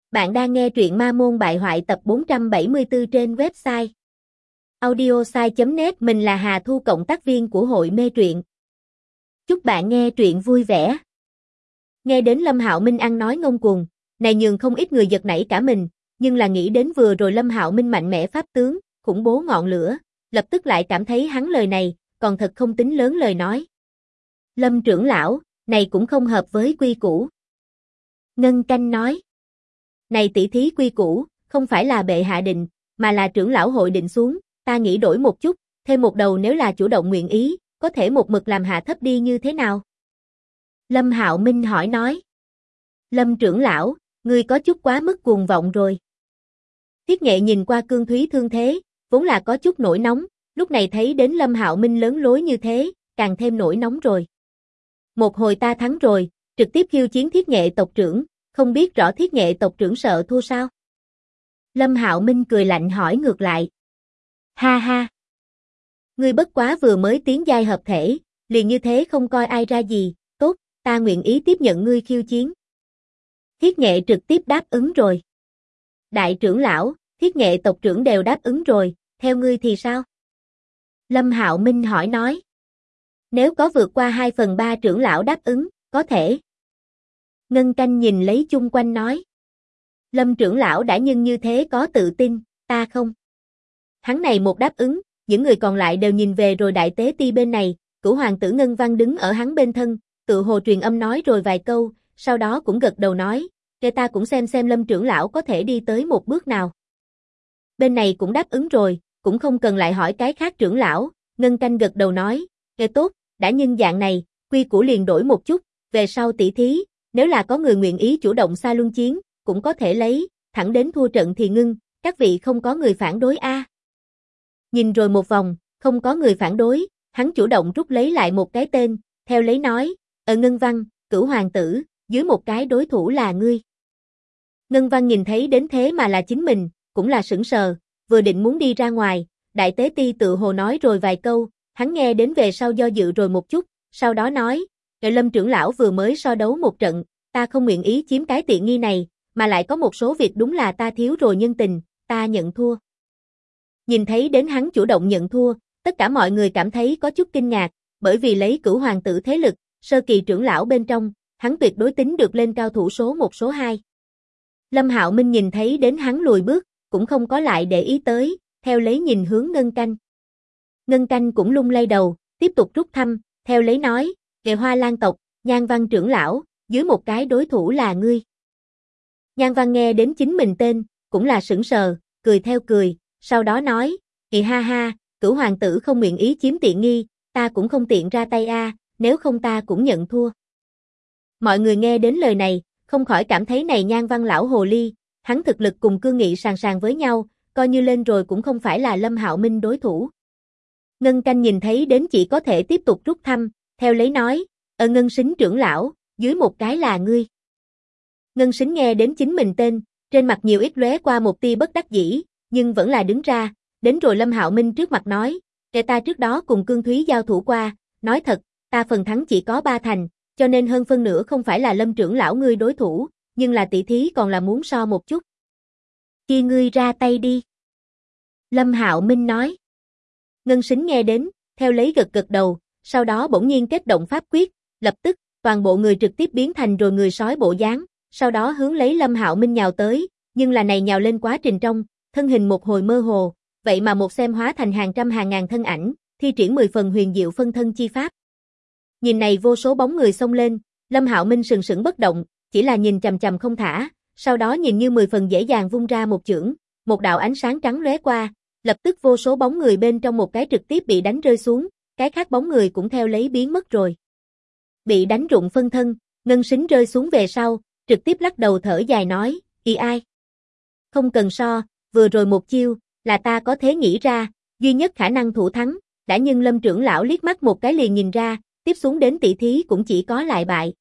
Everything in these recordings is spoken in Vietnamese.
Bạn đang nghe truyện Ma Môn Bại Hoại tập 474 trên website audiosai.net. Mình là Hà Thu, cộng tác viên của hội mê truyện. Chúc bạn nghe truyện vui vẻ. Nghe đến Lâm Hạo Minh ăn nói ngông cuồng, này nhường không ít người giật nảy cả mình, nhưng là nghĩ đến vừa rồi Lâm Hạo Minh mạnh mẽ pháp tướng, khủng bố ngọn lửa, lập tức lại cảm thấy hắn lời này, còn thật không tính lớn lời nói. Lâm trưởng lão, này cũng không hợp với quy củ. Ngân Canh nói. Này tỷ thí quy củ, không phải là bệ hạ định, mà là trưởng lão hội định xuống, ta nghĩ đổi một chút, thêm một đầu nếu là chủ động nguyện ý, có thể một mực làm hạ thấp đi như thế nào? Lâm Hạo Minh hỏi nói. Lâm trưởng lão, ngươi có chút quá mức cuồng vọng rồi. Thiết Nghệ nhìn qua Cương Thúy thương thế, vốn là có chút nổi nóng, lúc này thấy đến Lâm Hạo Minh lớn lối như thế, càng thêm nổi nóng rồi. Một hồi ta thắng rồi, trực tiếp khiêu chiến Thiết Nghệ tộc trưởng. Không biết rõ Thiết Nghệ tộc trưởng sợ thua sao? Lâm Hạo Minh cười lạnh hỏi ngược lại. Ha ha! Ngươi bất quá vừa mới tiến giai hợp thể, liền như thế không coi ai ra gì, tốt, ta nguyện ý tiếp nhận ngươi khiêu chiến. Thiết Nghệ trực tiếp đáp ứng rồi. Đại trưởng lão, Thiết Nghệ tộc trưởng đều đáp ứng rồi, theo ngươi thì sao? Lâm Hạo Minh hỏi nói. Nếu có vượt qua 2/3 trưởng lão đáp ứng, có thể. Ngân Canh nhìn lấy chung quanh nói. Lâm trưởng lão đã nhưng như thế có tự tin, ta không. Hắn này một đáp ứng, những người còn lại đều nhìn về rồi Đại Tế Ti bên này, Cửu hoàng tử Ngân Văn đứng ở hắn bên thân, tự hồ truyền âm nói rồi vài câu, sau đó cũng gật đầu nói, để ta cũng xem Lâm trưởng lão có thể đi tới một bước nào. Bên này cũng đáp ứng rồi, cũng không cần lại hỏi cái khác trưởng lão, Ngân Canh gật đầu nói, tốt, đã nhưng dạng này, quy củ liền đổi một chút, về sau tỷ thí. Nếu là có người nguyện ý chủ động xa luân chiến, cũng có thể lấy, thẳng đến thua trận thì ngưng, các vị không có người phản đối a. Nhìn rồi một vòng, không có người phản đối, hắn chủ động rút lấy lại một cái tên, theo lấy nói, Ngân Văn, Cửu hoàng tử, dưới một cái đối thủ là ngươi. Ngân Văn nhìn thấy đến thế mà là chính mình, cũng là sững sờ, vừa định muốn đi ra ngoài, Đại Tế Ti tự hồ nói rồi vài câu, hắn nghe đến về sau do dự rồi một chút, sau đó nói, Lâm trưởng lão vừa mới so đấu một trận, ta không nguyện ý chiếm cái tiện nghi này, mà lại có một số việc đúng là ta thiếu rồi nhân tình, ta nhận thua. Nhìn thấy đến hắn chủ động nhận thua, tất cả mọi người cảm thấy có chút kinh ngạc, bởi vì lấy Cửu hoàng tử thế lực, sơ kỳ trưởng lão bên trong, hắn tuyệt đối tính được lên cao thủ số 1 số 2. Lâm Hạo Minh nhìn thấy đến hắn lùi bước, cũng không có lại để ý tới, theo lấy nhìn hướng Ngân Canh. Ngân Canh cũng lung lay đầu, tiếp tục rút thăm, theo lấy nói, Hoa Lan tộc, Nhan Văn trưởng lão, dưới một cái đối thủ là ngươi. Nhan Văn nghe đến chính mình tên, cũng là sững sờ, cười theo cười, sau đó nói, ha ha, Cửu hoàng tử không nguyện ý chiếm tiện nghi, ta cũng không tiện ra tay a, nếu không ta cũng nhận thua. Mọi người nghe đến lời này, không khỏi cảm thấy này Nhan Văn lão hồ ly, hắn thực lực cùng Cương Nghị sàn sàn với nhau, coi như lên rồi cũng không phải là Lâm Hạo Minh đối thủ. Ngân Canh nhìn thấy đến chỉ có thể tiếp tục rút thăm, theo lấy nói, Ngân Sính trưởng lão, dưới một cái là ngươi. Ngân Sính nghe đến chính mình tên, trên mặt nhiều ít lóe qua một tia bất đắc dĩ, nhưng vẫn là đứng ra, đến rồi Lâm Hạo Minh trước mặt nói, ta trước đó cùng Cương Thúy giao thủ qua, nói thật, ta phần thắng chỉ có 3 thành, cho nên hơn phân nửa không phải là Lâm trưởng lão ngươi đối thủ, nhưng là tỷ thí còn là muốn so một chút. Kia ngươi ra tay đi. Lâm Hạo Minh nói. Ngân Sính nghe đến, theo lấy gật gật đầu, sau đó bỗng nhiên kết động pháp quyết, lập tức, toàn bộ người trực tiếp biến thành rồi người sói bộ dáng, sau đó hướng lấy Lâm Hạo Minh nhào tới, nhưng là này nhào lên quá trình trong, thân hình một hồi mơ hồ, vậy mà một xem hóa thành hàng trăm hàng ngàn thân ảnh, thi triển 10 phần huyền diệu phân thân chi pháp. Nhìn này vô số bóng người xông lên, Lâm Hạo Minh sừng sững bất động, chỉ là nhìn chằm chằm không thả, sau đó nhìn như 10 phần dễ dàng vung ra một chưởng, một đạo ánh sáng trắng lóe qua, lập tức vô số bóng người bên trong một cái trực tiếp bị đánh rơi xuống, cái khác bóng người cũng theo lấy biến mất rồi. Bị đánh rụng phân thân, Ngân Sính rơi xuống về sau, trực tiếp lắc đầu thở dài nói, ai? Không cần so, vừa rồi một chiêu, là ta có thể nghĩ ra, duy nhất khả năng thủ thắng, đã nhưng Lâm trưởng lão liếc mắt một cái liền nhìn ra, tiếp xuống đến tỷ thí cũng chỉ có lại bại.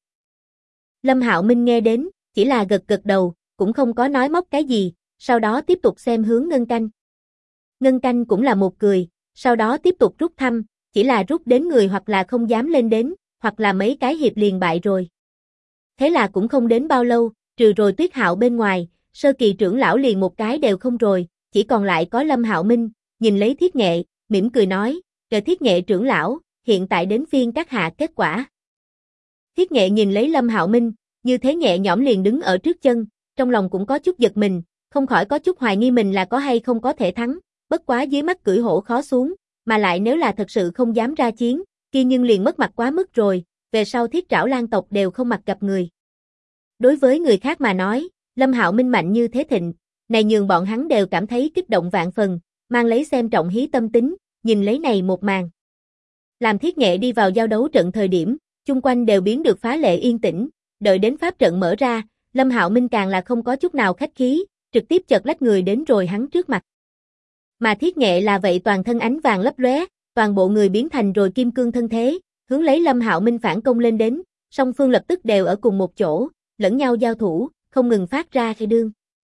Lâm Hạo Minh nghe đến, chỉ là gật gật đầu, cũng không có nói móc cái gì, sau đó tiếp tục xem hướng Ngân Canh. Ngân Canh cũng là một cười, sau đó tiếp tục rút thăm, chỉ là rút đến người hoặc là không dám lên đến, hoặc là mấy cái hiệp liền bại rồi. Thế là cũng không đến bao lâu, trừ rồi Tuyết Hạo bên ngoài, sơ kỳ trưởng lão liền một cái đều không rồi, chỉ còn lại có Lâm Hạo Minh, nhìn lấy Thiết Nghệ, mỉm cười nói, Thiết Nghệ trưởng lão, hiện tại đến phiên các hạ kết quả. Thiết Nghệ nhìn lấy Lâm Hạo Minh, như thế nhẹ nhõm liền đứng ở trước chân, trong lòng cũng có chút giật mình, không khỏi có chút hoài nghi mình là có hay không có thể thắng, bất quá dưới mắt cưỡi hổ khó xuống, mà lại nếu là thật sự không dám ra chiến, kia nhưng liền mất mặt quá mức rồi, về sau Thiết Trảo Lang tộc đều không mặt gặp người. Đối với người khác mà nói, Lâm Hạo Minh mạnh như thế thịnh, này nhường bọn hắn đều cảm thấy kích động vạn phần, mang lấy xem trọng hí tâm tính, nhìn lấy này một màn. Làm Thiết Nghệ đi vào giao đấu trận thời điểm, chung quanh đều biến được phá lệ yên tĩnh, đợi đến pháp trận mở ra, Lâm Hạo Minh càng là không có chút nào khách khí, trực tiếp chợt lách người đến rồi hắn trước mặt. Mà Thiết Nghệ là vậy toàn thân ánh vàng lấp lóe, toàn bộ người biến thành rồi kim cương thân thế, hướng lấy Lâm Hạo Minh phản công lên đến, song phương lập tức đều ở cùng một chỗ, lẫn nhau giao thủ, không ngừng phát ra khi đương.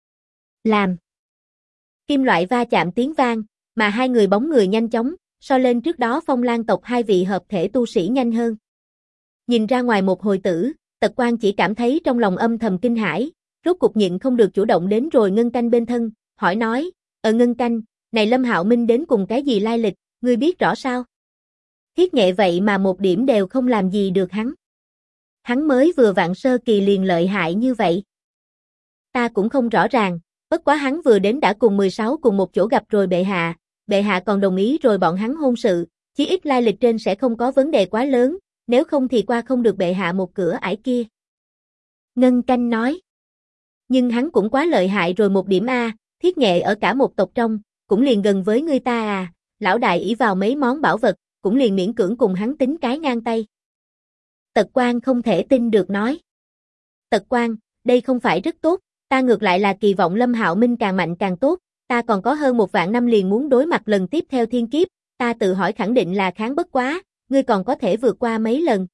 Làm. Kim loại va chạm tiếng vang, mà hai người bóng người nhanh chóng, so lên trước đó Phong Lan tộc hai vị hợp thể tu sĩ nhanh hơn. Nhìn ra ngoài một hồi tử, Tật Quan chỉ cảm thấy trong lòng âm thầm kinh hãi, rốt cục nhịn không được chủ động đến rồi Ngân Canh bên thân, hỏi nói, Ngân Canh, này Lâm Hạo Minh đến cùng cái gì lai lịch, ngươi biết rõ sao? Thiết Nghệ vậy mà một điểm đều không làm gì được hắn. Hắn mới vừa vạn sơ kỳ liền lợi hại như vậy. Ta cũng không rõ ràng, bất quá hắn vừa đến đã cùng 16 cùng một chỗ gặp rồi bệ hạ còn đồng ý rồi bọn hắn hôn sự, chí ít lai lịch trên sẽ không có vấn đề quá lớn, nếu không thì qua không được bệ hạ một cửa ải kia. Ngân Canh nói. Nhưng hắn cũng quá lợi hại rồi một điểm a, Thiết Nghệ ở cả một tộc trong, cũng liền gần với người ta à, lão đại ỷ vào mấy món bảo vật, cũng liền miễn cưỡng cùng hắn tính cái ngang tay. Tật Quan không thể tin được nói. Tật Quan, đây không phải rất tốt, ta ngược lại là kỳ vọng Lâm Hạo Minh càng mạnh càng tốt, ta còn có hơn 1.000 năm liền muốn đối mặt lần tiếp theo thiên kiếp, ta tự hỏi khẳng định là kháng bất quá, ngươi còn có thể vượt qua mấy lần.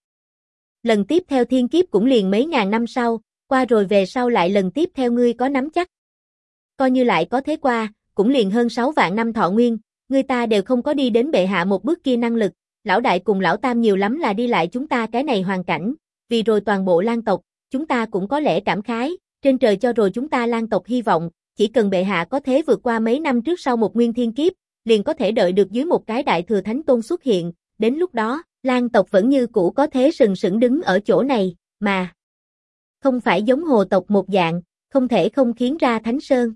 Lần tiếp theo thiên kiếp cũng liền mấy ngàn năm sau, qua rồi về sau lại lần tiếp theo ngươi có nắm chắc. Coi như lại có thế qua, cũng liền hơn 6 vạn năm thọ nguyên, người ta đều không có đi đến bệ hạ một bước kia năng lực, lão đại cùng lão tam nhiều lắm là đi lại chúng ta cái này hoàn cảnh, vì rồi toàn bộ Lan tộc, chúng ta cũng có lẽ cảm khái, trên trời cho rồi chúng ta Lan tộc hy vọng, chỉ cần bệ hạ có thế vượt qua mấy năm trước sau một nguyên thiên kiếp, liền có thể đợi được dưới một cái đại thừa thánh tôn xuất hiện, đến lúc đó, Lan tộc vẫn như cũ có thế sừng sững đứng ở chỗ này, mà không phải giống Hồ tộc một dạng, không thể không khiến ra Thánh Sơn.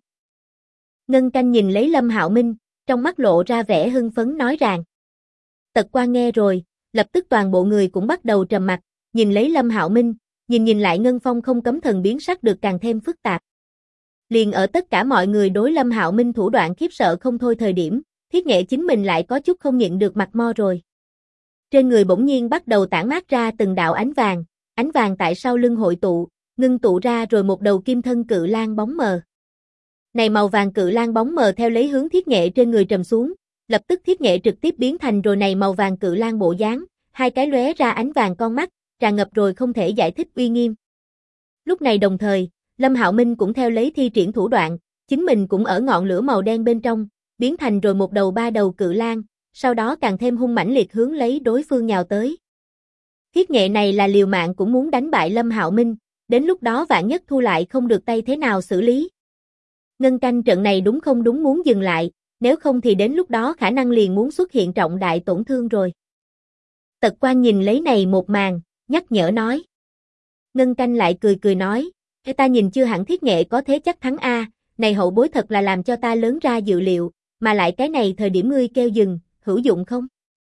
Ngân Canh nhìn lấy Lâm Hạo Minh, trong mắt lộ ra vẻ hưng phấn nói rằng. Tật Quan nghe rồi, lập tức toàn bộ người cũng bắt đầu trầm mặc, nhìn lấy Lâm Hạo Minh, nhìn lại Ngân Phong không cấm thần biến sắc được càng thêm phức tạp. Liền ở tất cả mọi người đối Lâm Hạo Minh thủ đoạn khiếp sợ không thôi thời điểm, Thiết Nghệ chính mình lại có chút không nhịn được mặt mo rồi. Trên người bỗng nhiên bắt đầu tản mát ra từng đạo ánh vàng tại sau lưng hội tụ, ngưng tụ ra rồi một đầu kim thân cự lang bóng mờ. Này màu vàng cự lang bóng mờ theo lấy hướng Thiết Nghệ trên người trầm xuống, lập tức Thiết Nghệ trực tiếp biến thành rồi này màu vàng cự lang bộ dáng, hai cái lóe ra ánh vàng con mắt, tràn ngập rồi không thể giải thích uy nghiêm. Lúc này đồng thời, Lâm Hạo Minh cũng theo lấy thi triển thủ đoạn, chính mình cũng ở ngọn lửa màu đen bên trong, biến thành rồi một đầu ba đầu cự lang, sau đó càng thêm hung mãnh liệt hướng lấy đối phương nhào tới. Thiết Nghệ này là liều mạng cũng muốn đánh bại Lâm Hạo Minh, đến lúc đó vạn nhất thu lại không được tay thế nào xử lý. Ngân Canh trận này đúng không đúng muốn dừng lại, nếu không thì đến lúc đó khả năng liền muốn xuất hiện trọng đại tổn thương rồi. Tật Quan nhìn lấy này một màn, nhắc nhở nói. Ngân Canh lại cười nói, ta nhìn chưa hẳn Thiết Nghệ có thế chắc thắng a, này hậu bối thật là làm cho ta lớn ra dự liệu, mà lại cái này thời điểm ngươi kêu dừng, hữu dụng không?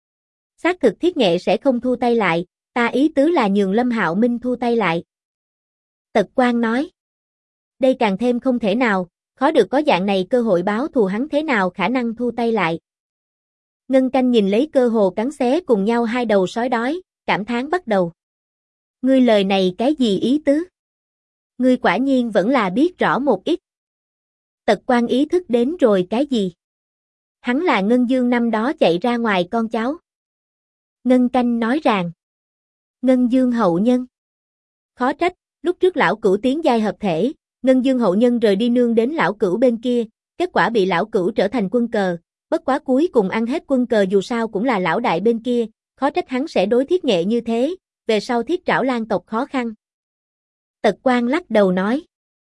Xác thực Thiết Nghệ sẽ không thu tay lại, ta ý tứ là nhường Lâm Hạo Minh thu tay lại. Tật Quan nói. Đây càng thêm không thể nào, khó được có dạng này cơ hội báo thù hắn thế nào khả năng thu tay lại. Ngân Canh nhìn lấy cơ hồ cắn xé cùng nhau hai đầu sói đói, cảm thán bắt đầu. Ngươi lời này cái gì ý tứ? Ngươi quả nhiên vẫn là biết rõ một ít. Tật Quan ý thức đến rồi cái gì? Hắn là Ngân Dương năm đó chạy ra ngoài con cháu. Ngân Canh nói rằng. Ngân Dương hậu nhân. Khó trách, lúc trước lão cửu tiến giai hợp thể, Ngân Dương hậu nhân rời đi nương đến lão cửu bên kia, kết quả bị lão cửu trở thành quân cờ, bất quá cuối cùng ăn hết quân cờ dù sao cũng là lão đại bên kia, khó trách hắn sẽ đối Thiết Nghệ như thế, về sau Thiết Trảo Lang tộc khó khăn. Tật Quan lắc đầu nói.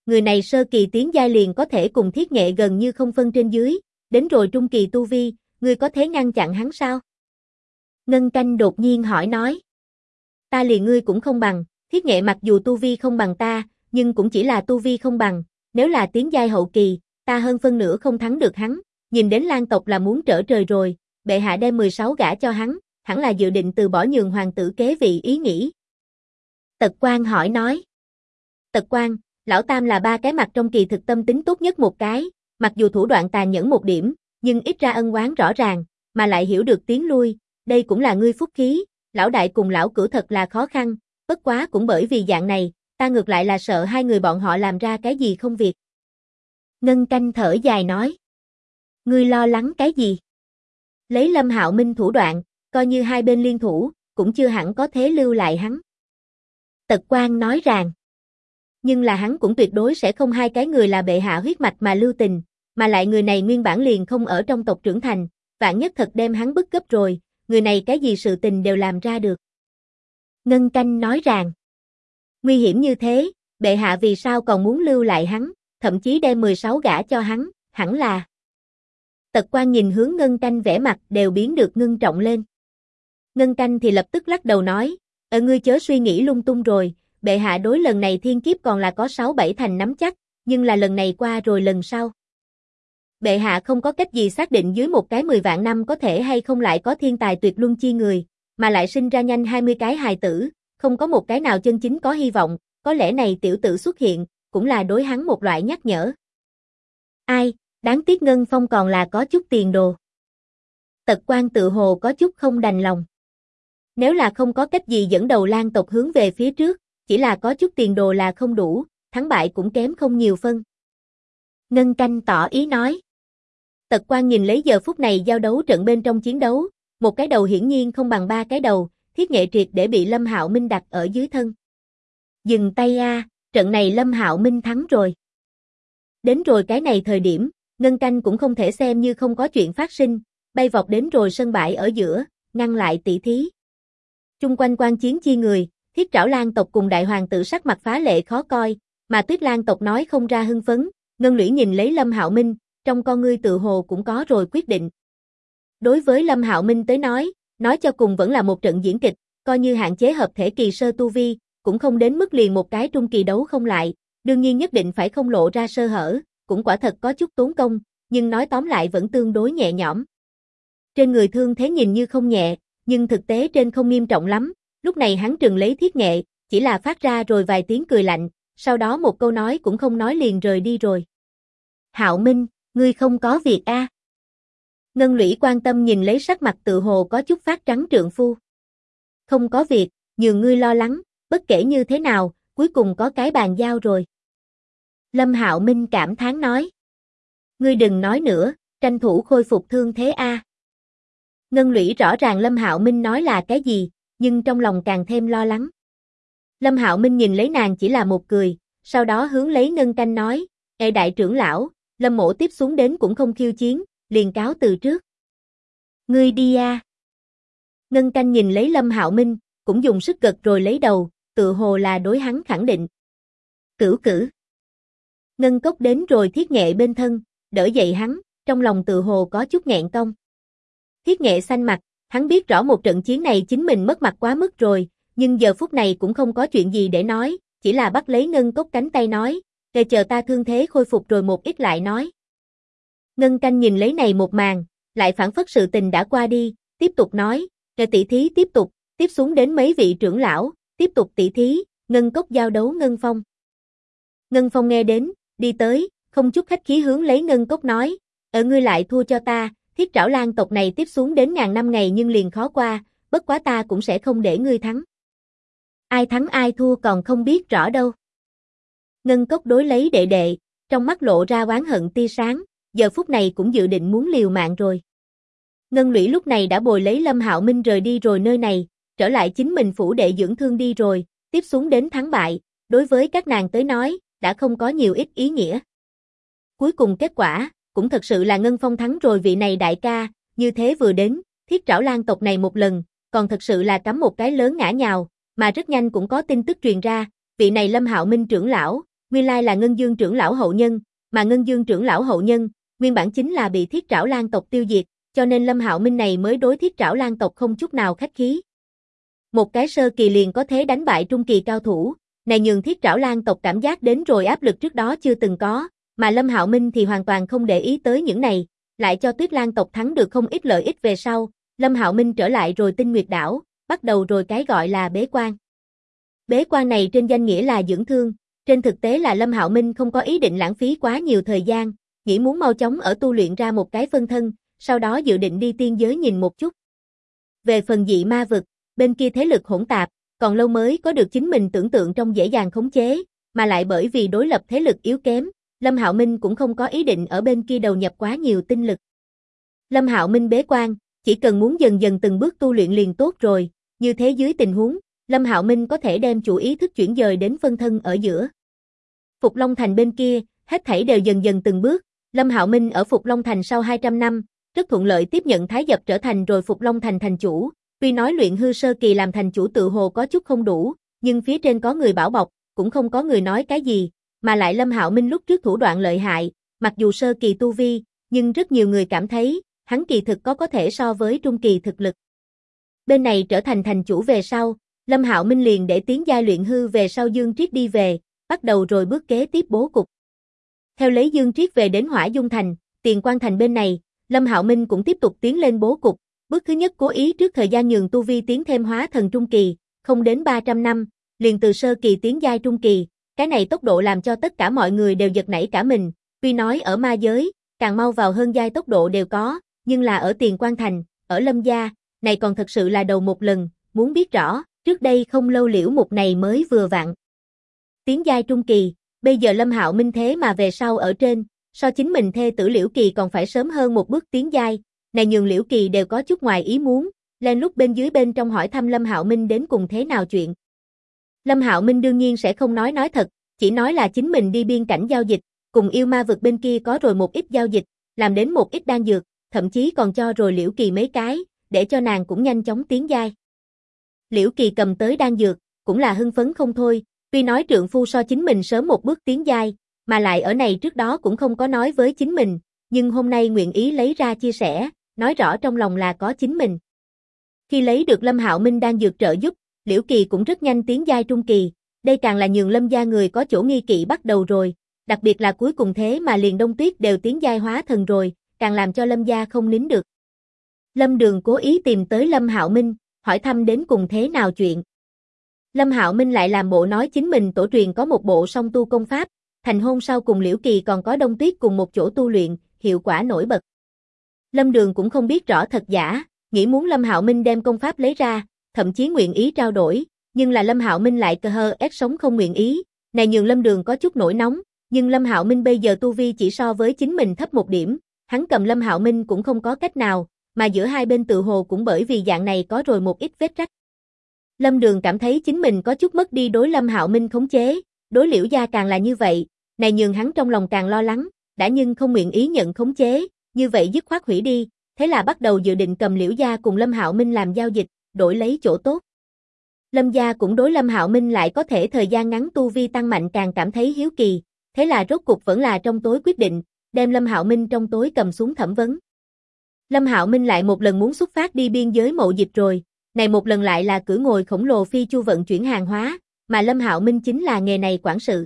người này sơ kỳ tiến giai liền có thể cùng thiết nghệ gần như không phân trên dưới, đến rồi trung kỳ tu vi, ngươi có thể ngăn chặn hắn sao? Ngân Canh đột nhiên hỏi nói. Ta liền ngươi cũng không bằng, thiết nghệ mặc dù tu vi không bằng ta, nhưng cũng chỉ là tu vi không bằng, nếu là tiến giai hậu kỳ, ta hơn phân nửa không thắng được hắn, nhìn đến Lan tộc là muốn trở trời rồi, bệ hạ đem 16 gả cho hắn, hẳn là dự định từ bỏ nhường hoàng tử kế vị ý nghĩ. Tật Quan hỏi nói. Tật Quan, lão tam là ba cái mặt trong kỳ thực tâm tính tốt nhất một cái, mặc dù thủ đoạn tàn nhẫn một điểm, nhưng ít ra ân oán rõ ràng, mà lại hiểu được tiến lui, đây cũng là ngươi phúc khí, lão đại cùng lão cửu thật là khó khăn, bất quá cũng bởi vì dạng này, ta ngược lại là sợ hai người bọn họ làm ra cái gì không việc. Ngân Canh thở dài nói. Ngươi lo lắng cái gì? Lấy Lâm Hạo Minh thủ đoạn, coi như hai bên liên thủ, cũng chưa hẳn có thế lưu lại hắn. Tật Quan nói rằng, nhưng là hắn cũng tuyệt đối sẽ không hai cái người là bệ hạ huyết mạch mà lưu tình, mà lại người này nguyên bản liền không ở trong tộc trưởng thành, vạn nhất thật đem hắn bức gấp rồi, người này cái gì sự tình đều làm ra được. Ngân Canh nói rằng, nguy hiểm như thế, bệ hạ vì sao còn muốn lưu lại hắn, thậm chí đem 16 gả cho hắn, hẳn là. Tật Quan nhìn hướng Ngân Canh vẻ mặt đều biến được ngưng trọng lên. Ngân Canh thì lập tức lắc đầu nói, ngươi chớ suy nghĩ lung tung rồi, bệ hạ đối lần này thiên kiếp còn là có 6-7 thành nắm chắc, nhưng là lần này qua rồi lần sau. Bệ hạ không có cách gì xác định dưới một cái 10 vạn năm có thể hay không lại có thiên tài tuyệt luân chi người, mà lại sinh ra nhanh 20 cái hài tử, không có một cái nào chân chính có hy vọng, có lẽ này tiểu tử xuất hiện, cũng là đối hắn một loại nhắc nhở. Ai, đáng tiếc Ngân Phong còn là có chút tiền đồ. Tật Quan tự hồ có chút không đành lòng. Nếu là không có cách gì dẫn đầu Lan tộc hướng về phía trước, chỉ là có chút tiền đồ là không đủ, thắng bại cũng kém không nhiều phân. Ngân Canh tỏ ý nói. Tật Quan nhìn lấy giờ phút này giao đấu trận bên trong chiến đấu, một cái đầu hiển nhiên không bằng ba cái đầu, thiết nghệ triệt để bị Lâm Hạo Minh đặt ở dưới thân. Dừng tay a, trận này Lâm Hạo Minh thắng rồi. Đến rồi cái này thời điểm, Ngân Canh cũng không thể xem như không có chuyện phát sinh, bay vọt đến rồi sân bãi ở giữa, ngăn lại tỷ thí. Chung quanh quan chiến chi người, Thiết Trảo Lan tộc cùng đại hoàng tử sắc mặt phá lệ khó coi, mà Tuyết Lan tộc nói không ra hưng phấn, Ngân Lũy nhìn lấy Lâm Hạo Minh, trong con ngươi tự hồ cũng có rồi quyết định. Đối với Lâm Hạo Minh tới nói cho cùng vẫn là một trận diễn kịch, coi như hạn chế hợp thể kỳ sơ tu vi, cũng không đến mức liền một cái trung kỳ đấu không lại, đương nhiên nhất định phải không lộ ra sơ hở, cũng quả thật có chút tốn công, nhưng nói tóm lại vẫn tương đối nhẹ nhõm. Trên người thương thế nhìn như không nhẹ, nhưng thực tế trên không nghiêm trọng lắm, lúc này hắn trừng lấy thiết nghệ, chỉ là phát ra rồi vài tiếng cười lạnh, sau đó một câu nói cũng không nói liền rời đi rồi. Hạo Minh, ngươi không có việc a? Ngân Lũy quan tâm nhìn lấy sắc mặt tự hồ có chút phát trắng trượng phu. Không có việc, nhường ngươi lo lắng, bất kể như thế nào, cuối cùng có cái bàn giao rồi. Lâm Hạo Minh cảm thán nói. Ngươi đừng nói nữa, tranh thủ khôi phục thương thế a. Ngân Lũy rõ ràng Lâm Hạo Minh nói là cái gì, nhưng trong lòng càng thêm lo lắng. Lâm Hạo Minh nhìn lấy nàng chỉ là một cười, sau đó hướng lấy Ngân Canh nói, Ê đại trưởng lão, Lâm mỗ tiếp xuống đến cũng không khiêu chiến, liền cáo từ trước. Ngươi đi a. Ngân Canh nhìn lấy Lâm Hạo Minh, cũng dùng sức gật rồi lấy đầu, tự hồ là đối hắn khẳng định. Cửu cử. Ngân Cốc đến rồi thiết nghệ bên thân, đỡ dậy hắn, trong lòng tự hồ có chút nghẹn cong. Thiết nghệ xanh mặt, hắn biết rõ một trận chiến này chính mình mất mặt quá mức rồi, nhưng giờ phút này cũng không có chuyện gì để nói, chỉ là bắt lấy Ngân Cốc cánh tay nói, để chờ ta thương thế khôi phục rồi một ít lại nói. Ngân Canh nhìn lấy này một màn, lại phản phất sự tình đã qua đi, tiếp tục nói, để tỷ thí tiếp xuống đến mấy vị trưởng lão, tiếp tục tỷ thí, Ngân Cốc giao đấu Ngân Phong. Ngân Phong nghe đến, đi tới, không chút khách khí hướng lấy Ngân Cốc nói, ở ngươi lại thua cho ta, Thiết Trảo Lan tộc này tiếp xuống đến ngàn năm ngày nhưng liền khó qua, bất quá ta cũng sẽ không để ngươi thắng. Ai thắng ai thua còn không biết rõ đâu. Ngân Cốc đối lấy đệ đệ, trong mắt lộ ra oán hận tia sáng, giờ phút này cũng dự định muốn liều mạng rồi. Ngân Lũy lúc này đã bồi lấy Lâm Hạo Minh rời đi rồi nơi này, trở lại chính mình phủ đệ dưỡng thương đi rồi, tiếp xuống đến thắng bại, đối với các nàng tới nói, đã không có nhiều ít ý nghĩa. Cuối cùng kết quả, cũng thật sự là Ngân Phong thắng rồi vị này đại ca, như thế vừa đến, Thiết Trảo Lan tộc này một lần, còn thật sự là cắm một cái lớn ngã nhào, mà rất nhanh cũng có tin tức truyền ra, vị này Lâm Hạo Minh trưởng lão, nguyên lai là Ngân Dương trưởng lão hậu nhân, mà Ngân Dương trưởng lão hậu nhân, nguyên bản chính là bị Thiết Trảo Lang tộc tiêu diệt, cho nên Lâm Hạo Minh này mới đối Thiết Trảo Lang tộc không chút nào khách khí. Một cái sơ kỳ liền có thể đánh bại trung kỳ cao thủ, này nhường Thiết Trảo Lang tộc cảm giác đến rồi áp lực trước đó chưa từng có, mà Lâm Hạo Minh thì hoàn toàn không để ý tới những này, lại cho Tuyết Lang tộc thắng được không ít lợi ích về sau, Lâm Hạo Minh trở lại rồi Tinh Nguyệt đảo, bắt đầu rồi cái gọi là bế quan. Bế quan này trên danh nghĩa là dưỡng thương, trên thực tế là Lâm Hạo Minh không có ý định lãng phí quá nhiều thời gian, nghĩ muốn mau chóng ở tu luyện ra một cái phân thân, sau đó dự định đi tiên giới nhìn một chút. Về phần dị ma vực, bên kia thế lực hỗn tạp, còn lâu mới có được chính mình tưởng tượng trong dễ dàng khống chế, mà lại bởi vì đối lập thế lực yếu kém, Lâm Hạo Minh cũng không có ý định ở bên kia đầu nhập quá nhiều tinh lực. Lâm Hạo Minh bế quan, chỉ cần muốn dần dần từng bước tu luyện liền tốt rồi, như thế dưới tình huống, Lâm Hạo Minh có thể đem chủ ý thức chuyển dời đến phân thân ở giữa. Phục Long Thành bên kia, hết thảy đều dần dần từng bước, Lâm Hạo Minh ở Phục Long Thành sau 200 năm, rất thuận lợi tiếp nhận Thái Dập trở thành rồi Phục Long Thành thành chủ, tuy nói luyện hư sơ kỳ làm thành chủ tự hồ có chút không đủ, nhưng phía trên có người bảo bọc, cũng không có người nói cái gì, mà lại Lâm Hạo Minh lúc trước thủ đoạn lợi hại, mặc dù sơ kỳ tu vi, nhưng rất nhiều người cảm thấy, hắn kỳ thực có thể so với trung kỳ thực lực. Bên này trở thành thành chủ về sau, Lâm Hạo Minh liền để tiến giai luyện hư về sau Dương Triết đi về, bắt đầu rồi bước kế tiếp bố cục. Theo lấy Dương Triết về đến Hỏa Dung Thành, Tiền Quan Thành bên này, Lâm Hạo Minh cũng tiếp tục tiến lên bố cục, bước thứ nhất cố ý trước thời gian nhường tu vi tiến thêm hóa thần trung kỳ, không đến 300 năm, liền từ sơ kỳ tiến giai trung kỳ, cái này tốc độ làm cho tất cả mọi người đều giật nảy cả mình, tuy nói ở ma giới, càng mau vào hơn giai tốc độ đều có, nhưng là ở Tiền Quan Thành, ở Lâm gia, này còn thật sự là đầu một lần, muốn biết rõ, trước đây không lâu Liễu Mục này mới vừa vặn tiến giai trung kỳ, bây giờ Lâm Hạo Minh thế mà về sau ở trên, so chính mình thê tử Liễu Kỳ còn phải sớm hơn một bước tiến giai, này nhường Liễu Kỳ đều có chút ngoài ý muốn, lên lúc bên dưới bên trong hỏi thăm Lâm Hạo Minh đến cùng thế nào chuyện. Lâm Hạo Minh đương nhiên sẽ không nói thật, chỉ nói là chính mình đi biên cảnh giao dịch, cùng yêu ma vực bên kia có rồi một ít giao dịch, làm đến một ít đan dược, thậm chí còn cho rồi Liễu Kỳ mấy cái, để cho nàng cũng nhanh chóng tiến giai. Liễu Kỳ cầm tới đan dược, cũng là hưng phấn không thôi, tuy nói trượng phu so chính mình sớm một bước tiến giai, mà lại ở này trước đó cũng không có nói với chính mình, nhưng hôm nay nguyện ý lấy ra chia sẻ, nói rõ trong lòng là có chính mình. Khi lấy được Lâm Hạo Minh đan dược trợ giúp, Liễu Kỳ cũng rất nhanh tiến giai trung kỳ, đây càng là nhường Lâm gia người có chỗ nghi kỵ bắt đầu rồi, đặc biệt là cuối cùng thế mà liền Đông Tuyết đều tiến giai hóa thần rồi, càng làm cho Lâm gia không nín được. Lâm Đường cố ý tìm tới Lâm Hạo Minh, hỏi thăm đến cùng thế nào chuyện. Lâm Hạo Minh lại làm bộ nói chính mình tổ truyền có một bộ song tu công pháp, thành hôn sau cùng Liễu Kỳ còn có Đông Tuyết cùng một chỗ tu luyện, hiệu quả nổi bật. Lâm Đường cũng không biết rõ thật giả, nghĩ muốn Lâm Hạo Minh đem công pháp lấy ra, thậm chí nguyện ý trao đổi, nhưng là Lâm Hạo Minh lại cờ hờ ép sống không nguyện ý, này nhường Lâm Đường có chút nổi nóng, nhưng Lâm Hạo Minh bây giờ tu vi chỉ so với chính mình thấp một điểm, hắn cầm Lâm Hạo Minh cũng không có cách nào, mà giữa hai bên tự hồ cũng bởi vì dạng này có rồi một ít vết rách. Lâm Đường cảm thấy chính mình có chút mất đi đối Lâm Hạo Minh khống chế, đối Liễu gia càng là như vậy, này nhường hắn trong lòng càng lo lắng, đã nhưng không nguyện ý nhận khống chế, như vậy dứt khoát hủy đi, thế là bắt đầu dự định cầm Liễu gia cùng Lâm Hạo Minh làm giao dịch, đổi lấy chỗ tốt. Lâm gia cũng đối Lâm Hạo Minh lại có thể thời gian ngắn tu vi tăng mạnh càng cảm thấy hiếu kỳ, thế là rốt cục vẫn là trong tối quyết định, đem Lâm Hạo Minh trong tối cầm xuống thẩm vấn. Lâm Hạo Minh lại một lần muốn xuất phát đi biên giới mậu dịch rồi, này một lần lại là cưỡi ngồi khổng lồ phi chu vận chuyển hàng hóa, mà Lâm Hạo Minh chính là nghề này quản sự.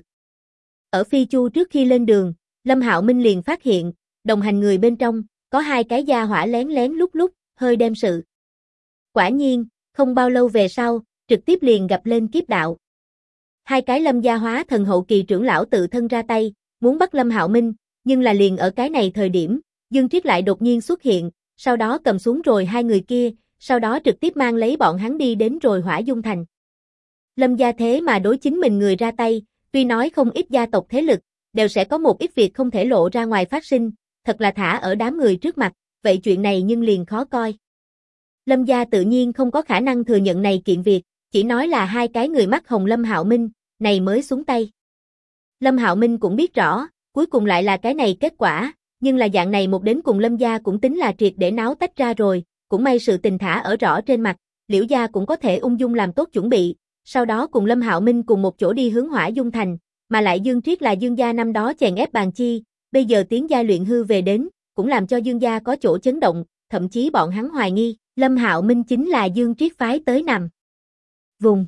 Ở phi chu trước khi lên đường, Lâm Hạo Minh liền phát hiện, đồng hành người bên trong, có hai cái gia hỏa lén lén lúc, hơi đem sự. Quả nhiên, không bao lâu về sau, trực tiếp liền gặp lên kiếp đạo. Hai cái Lâm gia hóa thần hậu kỳ trưởng lão tự thân ra tay, muốn bắt Lâm Hạo Minh, nhưng là liền ở cái này thời điểm, Dương Triết lại đột nhiên xuất hiện, sau đó cầm xuống rồi hai người kia, sau đó trực tiếp mang lấy bọn hắn đi đến rồi Hỏa Dung Thành. Lâm gia thế mà đối chính mình người ra tay, tuy nói không ít gia tộc thế lực, đều sẽ có một ít việc không thể lộ ra ngoài phát sinh, thật là thả ở đám người trước mặt, vậy chuyện này nhưng liền khó coi. Lâm gia tự nhiên không có khả năng thừa nhận này kiện việc, chỉ nói là hai cái người mắt hồng Lâm Hạo Minh, này mới xuống tay. Lâm Hạo Minh cũng biết rõ, cuối cùng lại là cái này kết quả, nhưng là dạng này một đến cùng Lâm gia cũng tính là triệt để náo tách ra rồi, cũng may sự tình thả ở rõ trên mặt, Liễu gia cũng có thể ung dung làm tốt chuẩn bị, sau đó cùng Lâm Hạo Minh cùng một chỗ đi hướng Hỏa Dung Thành, mà lại Dương Triết là Dương gia năm đó chèn ép Bàn Chi, bây giờ tiến giai luyện hư về đến, cũng làm cho Dương gia có chỗ chấn động, thậm chí bọn hắn hoài nghi, Lâm Hạo Minh chính là Dương Triết phái tới nằm vùng.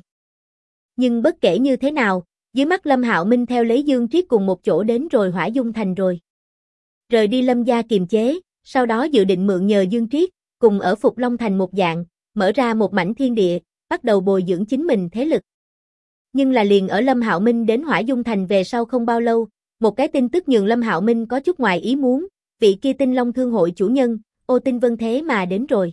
Nhưng bất kể như thế nào, dưới mắt Lâm Hạo Minh theo lấy Dương Triết cùng một chỗ đến rồi Hỏa Dung Thành rồi. Rời đi Lâm gia kiềm chế, sau đó dự định mượn nhờ Dương Triết, cùng ở Phục Long Thành một dạng, mở ra một mảnh thiên địa, bắt đầu bồi dưỡng chính mình thế lực. Nhưng là liền ở Lâm Hạo Minh đến Hỏa Dung Thành về sau không bao lâu, một cái tin tức nhường Lâm Hạo Minh có chút ngoài ý muốn, vị kia Tinh Long Thương hội chủ nhân, Ô Tinh Vân thế mà đến rồi.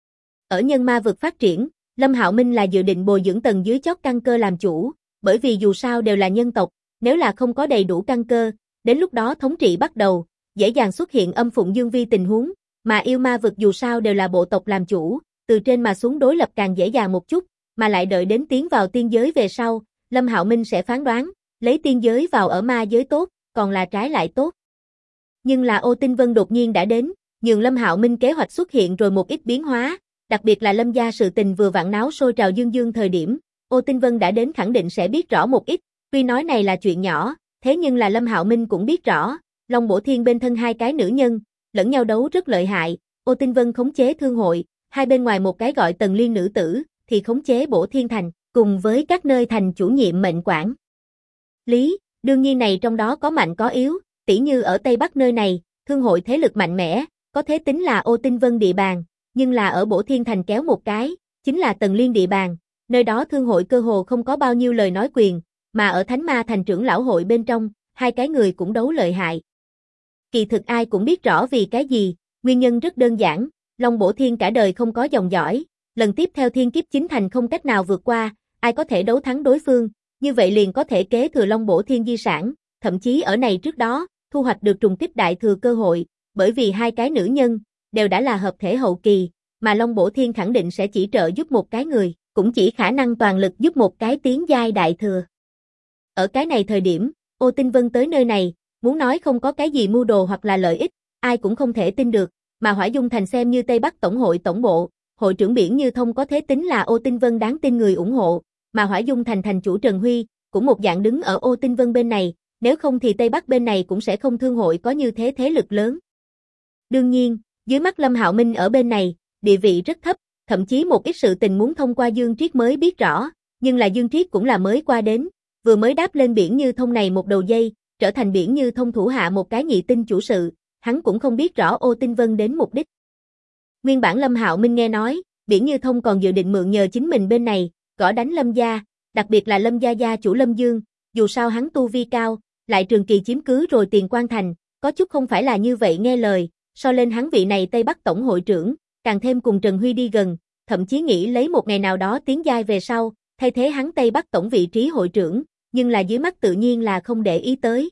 Ở nhân ma vực phát triển, Lâm Hạo Minh là dự định bồi dưỡng tầng dưới chót căn cơ làm chủ, bởi vì dù sao đều là nhân tộc, nếu là không có đầy đủ căn cơ, đến lúc đó thống trị bắt đầu, dễ dàng xuất hiện âm phụng dương vi tình huống, mà yêu ma vực dù sao đều là bộ tộc làm chủ, từ trên mà xuống đối lập càng dễ dàng một chút, mà lại đợi đến tiến vào tiên giới về sau, Lâm Hạo Minh sẽ phán đoán, lấy tiên giới vào ở ma giới tốt, còn là trái lại tốt. Nhưng là Ô Tinh Vân đột nhiên đã đến, nhường Lâm Hạo Minh kế hoạch xuất hiện rồi một ít biến hóa, đặc biệt là Lâm gia sự tình vừa vặn náo sôi trào dương dương thời điểm, Ô Tinh Vân đã đến khẳng định sẽ biết rõ một ít, tuy nói này là chuyện nhỏ, thế nhưng là Lâm Hạo Minh cũng biết rõ, Long Bổ Thiên bên thân hai cái nữ nhân, lẫn nhau đấu rất lợi hại, Ô Tinh Vân khống chế thương hội, hai bên ngoài một cái gọi Tần Liên nữ tử, thì khống chế Bổ Thiên Thành, cùng với các nơi thành chủ nhiệm mệnh quản lý, đương nhiên này trong đó có mạnh có yếu, tỉ như ở Tây Bắc nơi này, thương hội thế lực mạnh mẽ, có thể tính là Ô Tinh Vân địa bàn, nhưng là ở Bổ Thiên Thành kéo một cái, chính là Tần Liên địa bàn, nơi đó thương hội cơ hồ không có bao nhiêu lời nói quyền, mà ở Thánh Ma Thành trưởng lão hội bên trong, hai cái người cũng đấu lợi hại. Kỳ thực ai cũng biết rõ vì cái gì, nguyên nhân rất đơn giản, Long Bổ Thiên cả đời không có dòng dõi, lần tiếp theo thiên kiếp chính thành không cách nào vượt qua, ai có thể đấu thắng đối phương, như vậy liền có thể kế thừa Long Bổ Thiên di sản, thậm chí ở này trước đó, thu hoạch được trùng kích đại thừa cơ hội, bởi vì hai cái nữ nhân, đều đã là hợp thể hậu kỳ, mà Long Bổ Thiên khẳng định sẽ chỉ trợ giúp một cái người, cũng chỉ khả năng toàn lực giúp một cái tiến giai đại thừa. Ở cái này thời điểm, Ô Tinh Vân tới nơi này, muốn nói không có cái gì mưu đồ hoặc là lợi ích, ai cũng không thể tin được, mà Hỏa Dung Thành xem như Tây Bắc Tổng hội tổng bộ, hội trưởng Biển Như Thông có thế tính là Ô Tinh Vân đáng tin người ủng hộ, mà Hỏa Dung Thành thành chủ Trần Huy, cũng một dạng đứng ở Ô Tinh Vân bên này, nếu không thì Tây Bắc bên này cũng sẽ không thương hội có như thế thế lực lớn. Đương nhiên, dưới mắt Lâm Hạo Minh ở bên này, địa vị rất thấp, thậm chí một ít sự tình muốn thông qua Dương Triết mới biết rõ, nhưng là Dương Triết cũng là mới qua đến, vừa mới đáp lên Biển Như Thông này một đầu dây, trở thành Biển Như Thông thủ hạ một cái nhị tinh chủ sự, hắn cũng không biết rõ Ô Tinh Vân đến mục đích. Nguyên bản Lâm Hạo Minh nghe nói, Biển Như Thông còn dự định mượn nhờ chính mình bên này, gõ đánh Lâm gia, đặc biệt là Lâm gia gia chủ Lâm Dương, dù sao hắn tu vi cao, lại trường kỳ chiếm cứ rồi Tiền Quan Thành, có chút không phải là như vậy nghe lời, so lên hắn vị này Tây Bắc Tổng hội trưởng, càng thêm cùng Trần Huy đi gần, thậm chí nghĩ lấy một ngày nào đó tiến giai về sau, thay thế hắn Tây Bắc Tổng vị trí hội trưởng, nhưng là dưới mắt tự nhiên là không để ý tới.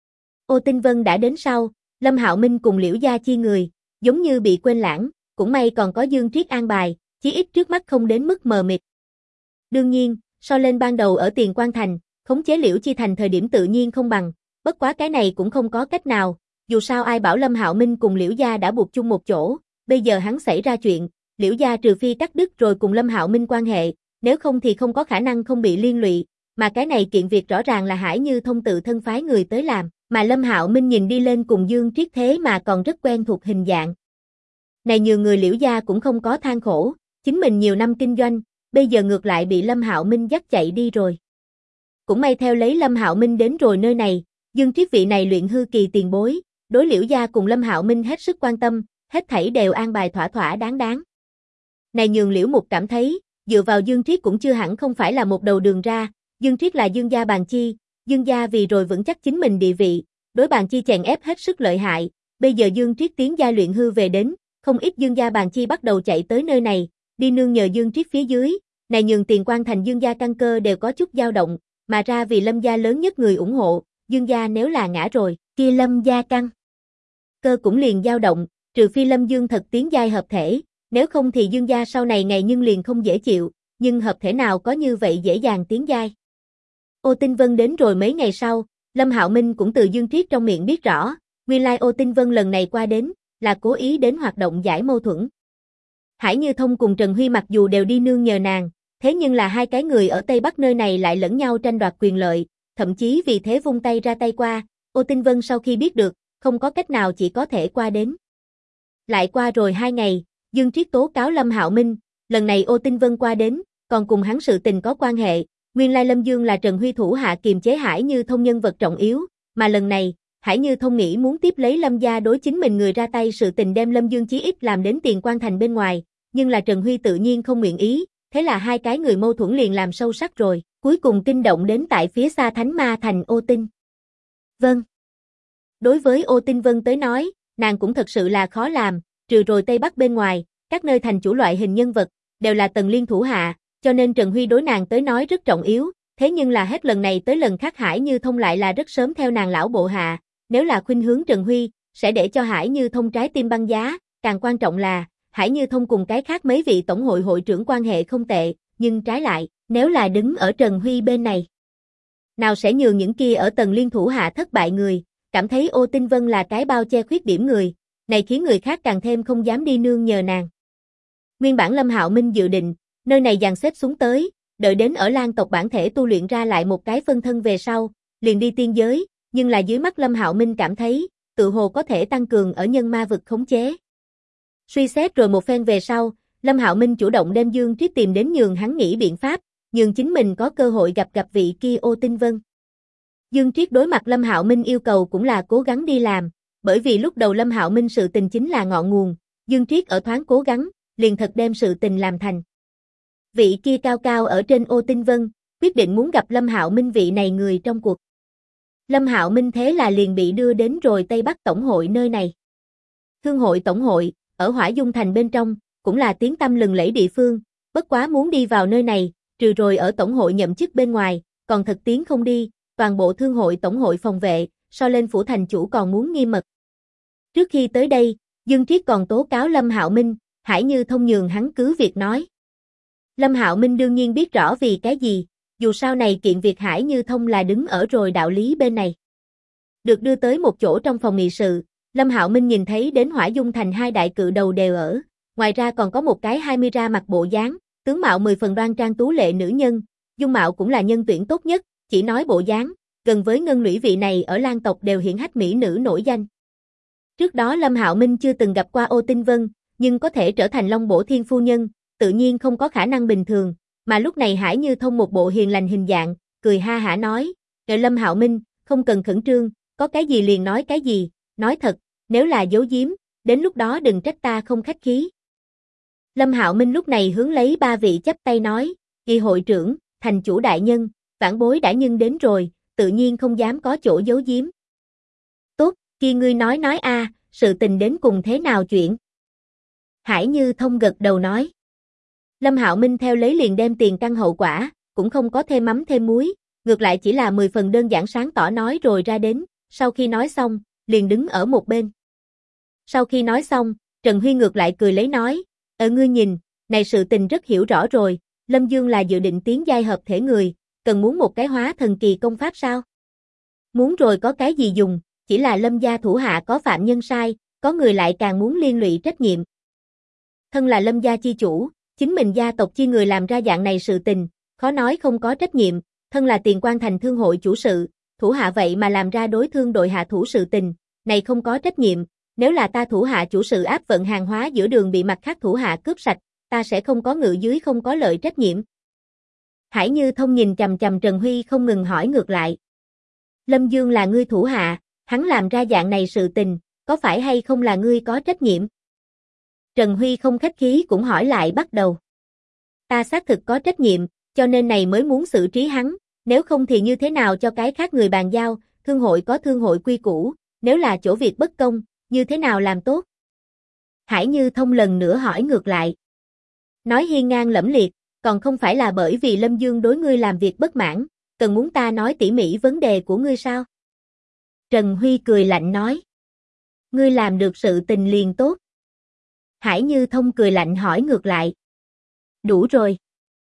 Ô Tinh Vân đã đến sau, Lâm Hạo Minh cùng Liễu gia chi người, giống như bị quên lãng, cũng may còn có Dương Triết an bài, chí ít trước mắt không đến mức mờ mịt. Đương nhiên, so lên ban đầu ở Tiền Quan Thành, khống chế Liễu Chi Thành thời điểm tự nhiên không bằng, bất quá cái này cũng không có cách nào, dù sao ai bảo Lâm Hạo Minh cùng Liễu gia đã buộc chung một chỗ, bây giờ hắn xảy ra chuyện, Liễu gia trừ phi cắt đứt rồi cùng Lâm Hạo Minh quan hệ, nếu không thì không có khả năng không bị liên lụy, mà cái này kiện việc rõ ràng là Hải Như Thông tự thân phái người tới làm, mà Lâm Hạo Minh nhìn đi lên cùng Dương Triết thế mà còn rất quen thuộc hình dạng. Này nhiều người Liễu gia cũng không có than khổ, chính mình nhiều năm kinh doanh, bây giờ ngược lại bị Lâm Hạo Minh dắt chạy đi rồi. Cũng may theo lấy Lâm Hạo Minh đến rồi nơi này, Dương Triết vị này luyện hư kỳ tiền bối, đối Liễu gia cùng Lâm Hạo Minh hết sức quan tâm, hết thảy đều an bài thỏa thỏa đáng đáng. Này nhường Liễu Mục cảm thấy, dựa vào Dương Triết cũng chưa hẳn không phải là một đầu đường ra, Dương Triết là Dương gia Bàn Chi, Dương gia vì rồi vững chắc chính mình địa vị, đối Bàn Chi chèn ép hết sức lợi hại, bây giờ Dương Triết tiến giai luyện hư về đến, không ít Dương gia Bàn Chi bắt đầu chạy tới nơi này, đi nương nhờ Dương Triết phía dưới, này nhường Tiền Quan Thành Dương gia căn cơ đều có chút dao động, mà ra vì Lâm gia lớn nhất người ủng hộ, Dương gia nếu là ngã rồi, kia Lâm gia căn cơ cũng liền dao động, trừ phi Lâm Dương thật tiến giai hợp thể, nếu không thì Dương gia sau này ngày nhưng liền không dễ chịu, nhưng hợp thể nào có như vậy dễ dàng tiến giai. Ô Tinh Vân đến rồi mấy ngày sau, Lâm Hạo Minh cũng từ Dương Triết trong miệng biết rõ, nguyên lai Ô Tinh Vân lần này qua đến, là cố ý đến hoạt động giải mâu thuẫn. Hải Như Thông cùng Trần Huy mặc dù đều đi nương nhờ nàng, thế nhưng là hai cái người ở Tây Bắc nơi này lại lẫn nhau tranh đoạt quyền lợi, thậm chí vì thế vung tay ra tay qua, Ô Tinh Vân sau khi biết được, không có cách nào chỉ có thể qua đến. Lại qua rồi 2 ngày, Dương Triết tố cáo Lâm Hạo Minh, lần này Ô Tinh Vân qua đến, còn cùng hắn sự tình có quan hệ, nguyên lai Lâm Dương là Trần Huy thủ hạ kiềm chế Hải Như Thông nhân vật trọng yếu, mà lần này, Hải Như Thông nghĩ muốn tiếp lấy Lâm gia đối chính mình người ra tay sự tình đem Lâm Dương chí ít làm đến Tiền Quan Thành bên ngoài, nhưng là Trần Huy tự nhiên không nguyện ý, thế là hai cái người mâu thuẫn liền làm sâu sắc rồi, cuối cùng kinh động đến tại phía xa Thánh Ma Thành Ô Tinh. Vâng. Đối với Ô Tinh Vân tới nói, nàng cũng thật sự là khó làm, trừ rồi Tây Bắc bên ngoài, các nơi thành chủ loại hình nhân vật, đều là Tần Liên thủ hạ, cho nên Trần Huy đối nàng tới nói rất trọng yếu, thế nhưng là hết lần này tới lần khác Hải Như Thông lại là rất sớm theo nàng lão bộ hạ, nếu là khuynh hướng Trần Huy, sẽ để cho Hải Như Thông trái tim băng giá, càng quan trọng là, Hải Như Thông cùng cái khác mấy vị tổng hội hội trưởng quan hệ không tệ, nhưng trái lại, nếu là đứng ở Trần Huy bên này, nào sẽ nhường những kia ở Tần Liên thủ hạ thất bại người, cảm thấy Ô Tinh Vân là cái bao che khuyết điểm người, này khiến người khác càng thêm không dám đi nương nhờ nàng. Nguyên bản Lâm Hạo Minh dự định, nơi này dàn xếp xuống tới, đợi đến ở Lan tộc bản thể tu luyện ra lại một cái phân thân về sau, liền đi tiên giới, nhưng là dưới mắt Lâm Hạo Minh cảm thấy, tự hồ có thể tăng cường ở nhân ma vực khống chế. Suy xét rồi một phen về sau, Lâm Hạo Minh chủ động đem Dương Triết tìm đến nhường hắn nghĩ biện pháp, nhường chính mình có cơ hội gặp vị kia Ô Tinh Vân. Dương Triết đối mặt Lâm Hạo Minh yêu cầu cũng là cố gắng đi làm, bởi vì lúc đầu Lâm Hạo Minh sự tình chính là ngọn nguồn, Dương Triết ở thoáng cố gắng, liền thật đem sự tình làm thành. Vị kia cao cao ở trên Ô Tinh Vân, quyết định muốn gặp Lâm Hạo Minh vị này người trong cuộc. Lâm Hạo Minh thế là liền bị đưa đến rồi Tây Bắc Tổng hội nơi này. Thương hội Tổng hội, ở Hỏa Dung Thành bên trong, cũng là tiếng tăm lừng lẫy địa phương, bất quá muốn đi vào nơi này, trừ rồi ở Tổng hội nhậm chức bên ngoài, còn thật tiến không đi, toàn bộ Thương hội Tổng hội phòng vệ, so lên phủ thành chủ còn muốn nghiêm mật. Trước khi tới đây, Dương Triết còn tố cáo Lâm Hạo Minh, Hải Như Thông nhường hắn cứ việc nói. Lâm Hạo Minh đương nhiên biết rõ vì cái gì, dù sao này kiện việc Hải Như Thông là đứng ở rồi đạo lý bên này. Được đưa tới một chỗ trong phòng nghị sự, Lâm Hạo Minh nhìn thấy đến Hỏa Dung Thành hai đại cự đầu đều ở, ngoài ra còn có một cái 20 ra mặt bộ dáng, tướng mạo 10 phần đoan trang tú lệ nữ nhân, dung mạo cũng là nhân tuyển tốt nhất, chỉ nói bộ dáng, gần với Ngân Lũy vị này ở Lan tộc đều hiển hách mỹ nữ nổi danh. Trước đó Lâm Hạo Minh chưa từng gặp qua Ô Tinh Vân, nhưng có thể trở thành Long Bổ Thiên phu nhân, tự nhiên không có khả năng bình thường, mà lúc này Hải Như Thông một bộ hiền lành hình dạng, cười ha hả nói, Lâm Hạo Minh, không cần khẩn trương, có cái gì liền nói cái gì, nói thật, nếu là giấu giếm, đến lúc đó đừng trách ta không khách khí. Lâm Hạo Minh lúc này hướng lấy ba vị chắp tay nói, kỳ hội trưởng, thành chủ đại nhân, vãn bối đã nhân đến rồi, tự nhiên không dám có chỗ giấu giếm. Tốt, kia ngươi nói a, sự tình đến cùng thế nào chuyện? Hải Như Thông gật đầu nói. Lâm Hạo Minh theo lấy liền đem tiền căn hậu quả, cũng không có thêm mắm thêm muối, ngược lại chỉ là 10 phần đơn giản sáng tỏ nói rồi ra đến, sau khi nói xong, liền đứng ở một bên. Sau khi nói xong, Trần Huy ngược lại cười lấy nói, ngươi nhìn, này sự tình rất hiểu rõ rồi, Lâm Dương là dự định tiến giai hợp thể người, cần muốn một cái hóa thần kỳ công pháp sao? Muốn rồi có cái gì dùng, chỉ là Lâm gia thủ hạ có phạm nhân sai, có người lại càng muốn liên lụy trách nhiệm. Thân là Lâm gia chi chủ, chính mình gia tộc chi người làm ra dạng này sự tình, khó nói không có trách nhiệm, thân là Tiền Quan Thành thương hội chủ sự, thủ hạ vậy mà làm ra đối thương đội hạ thủ sự tình, này không có trách nhiệm, nếu là ta thủ hạ chủ sự áp vận hàng hóa giữa đường bị mặt khác thủ hạ cướp sạch, ta sẽ không có ngự dưới không có lợi trách nhiệm. Hải Như Thông nhìn chằm chằm Trần Huy không ngừng hỏi ngược lại. Lâm Dương là ngươi thủ hạ, hắn làm ra dạng này sự tình, có phải hay không là ngươi có trách nhiệm? Trần Huy không khách khí cũng hỏi lại bắt đầu. Ta xác thực có trách nhiệm, cho nên này mới muốn xử trí hắn, nếu không thì như thế nào cho cái khác người bàn giao, thương hội có thương hội quy củ, nếu là chỗ việc bất công, như thế nào làm tốt? Hải Như Thông lần nữa hỏi ngược lại. Nói hiên ngang lẫm liệt, còn không phải là bởi vì Lâm Dương đối ngươi làm việc bất mãn, cần muốn ta nói tỉ mỉ vấn đề của ngươi sao? Trần Huy cười lạnh nói. Ngươi làm được sự tình liền tốt. Hải Như Thông cười lạnh hỏi ngược lại. Đủ rồi.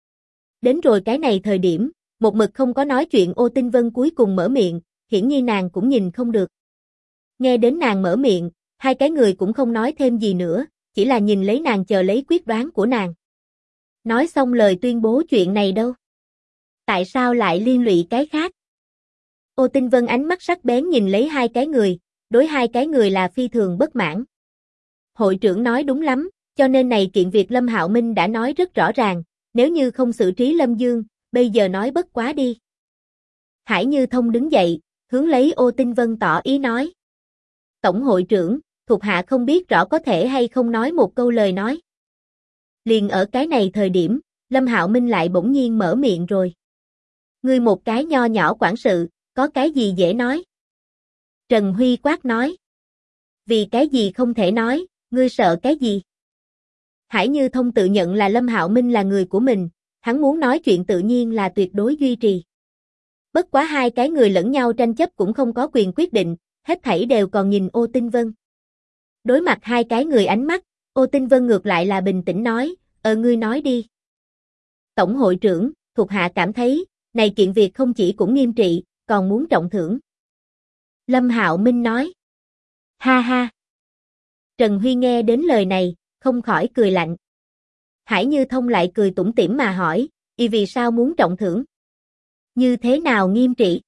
Đến rồi cái này thời điểm, một mực không có nói chuyện Ô Tinh Vân cuối cùng mở miệng, hiển nhiên nàng cũng nhìn không được. Nghe đến nàng mở miệng, hai cái người cũng không nói thêm gì nữa, chỉ là nhìn lấy nàng chờ lấy quyết đoán của nàng. Nói xong lời tuyên bố chuyện này đâu? Tại sao lại liên lụy cái khác? Ô Tinh Vân ánh mắt sắc bén nhìn lấy hai cái người, đối hai cái người là phi thường bất mãn. Hội trưởng nói đúng lắm, cho nên này kiện việc Lâm Hạo Minh đã nói rất rõ ràng, nếu như không xử trí Lâm Dương, bây giờ nói bất quá đi. Hải Như Thông đứng dậy, hướng lấy Ô Tinh Vân tỏ ý nói. Tổng hội trưởng, thuộc hạ không biết rõ có thể hay không nói một câu lời nói. Liền ở cái này thời điểm, Lâm Hạo Minh lại bỗng nhiên mở miệng rồi. Ngươi một cái nho nhỏ quản sự, có cái gì dễ nói? Trần Huy quát nói. Vì cái gì không thể nói, ngươi sợ cái gì? Hải Như Thông tự nhận là Lâm Hạo Minh là người của mình, hắn muốn nói chuyện tự nhiên là tuyệt đối duy trì. Bất quá hai cái người lẫn nhau tranh chấp cũng không có quyền quyết định, hết thảy đều còn nhìn Ô Tinh Vân. Đối mặt hai cái người ánh mắt, Ô Tinh Vân ngược lại là bình tĩnh nói, ngươi nói đi. Tổng hội trưởng, thuộc hạ cảm thấy, này kiện việc không chỉ cũng nghiêm trị, còn muốn trọng thưởng. Lâm Hạo Minh nói. Ha ha. Trần Huy nghe đến lời này, không khỏi cười lạnh. Hải Như Thông lại cười tủm tỉm mà hỏi, vì sao muốn trọng thưởng? Như thế nào nghiêm trị?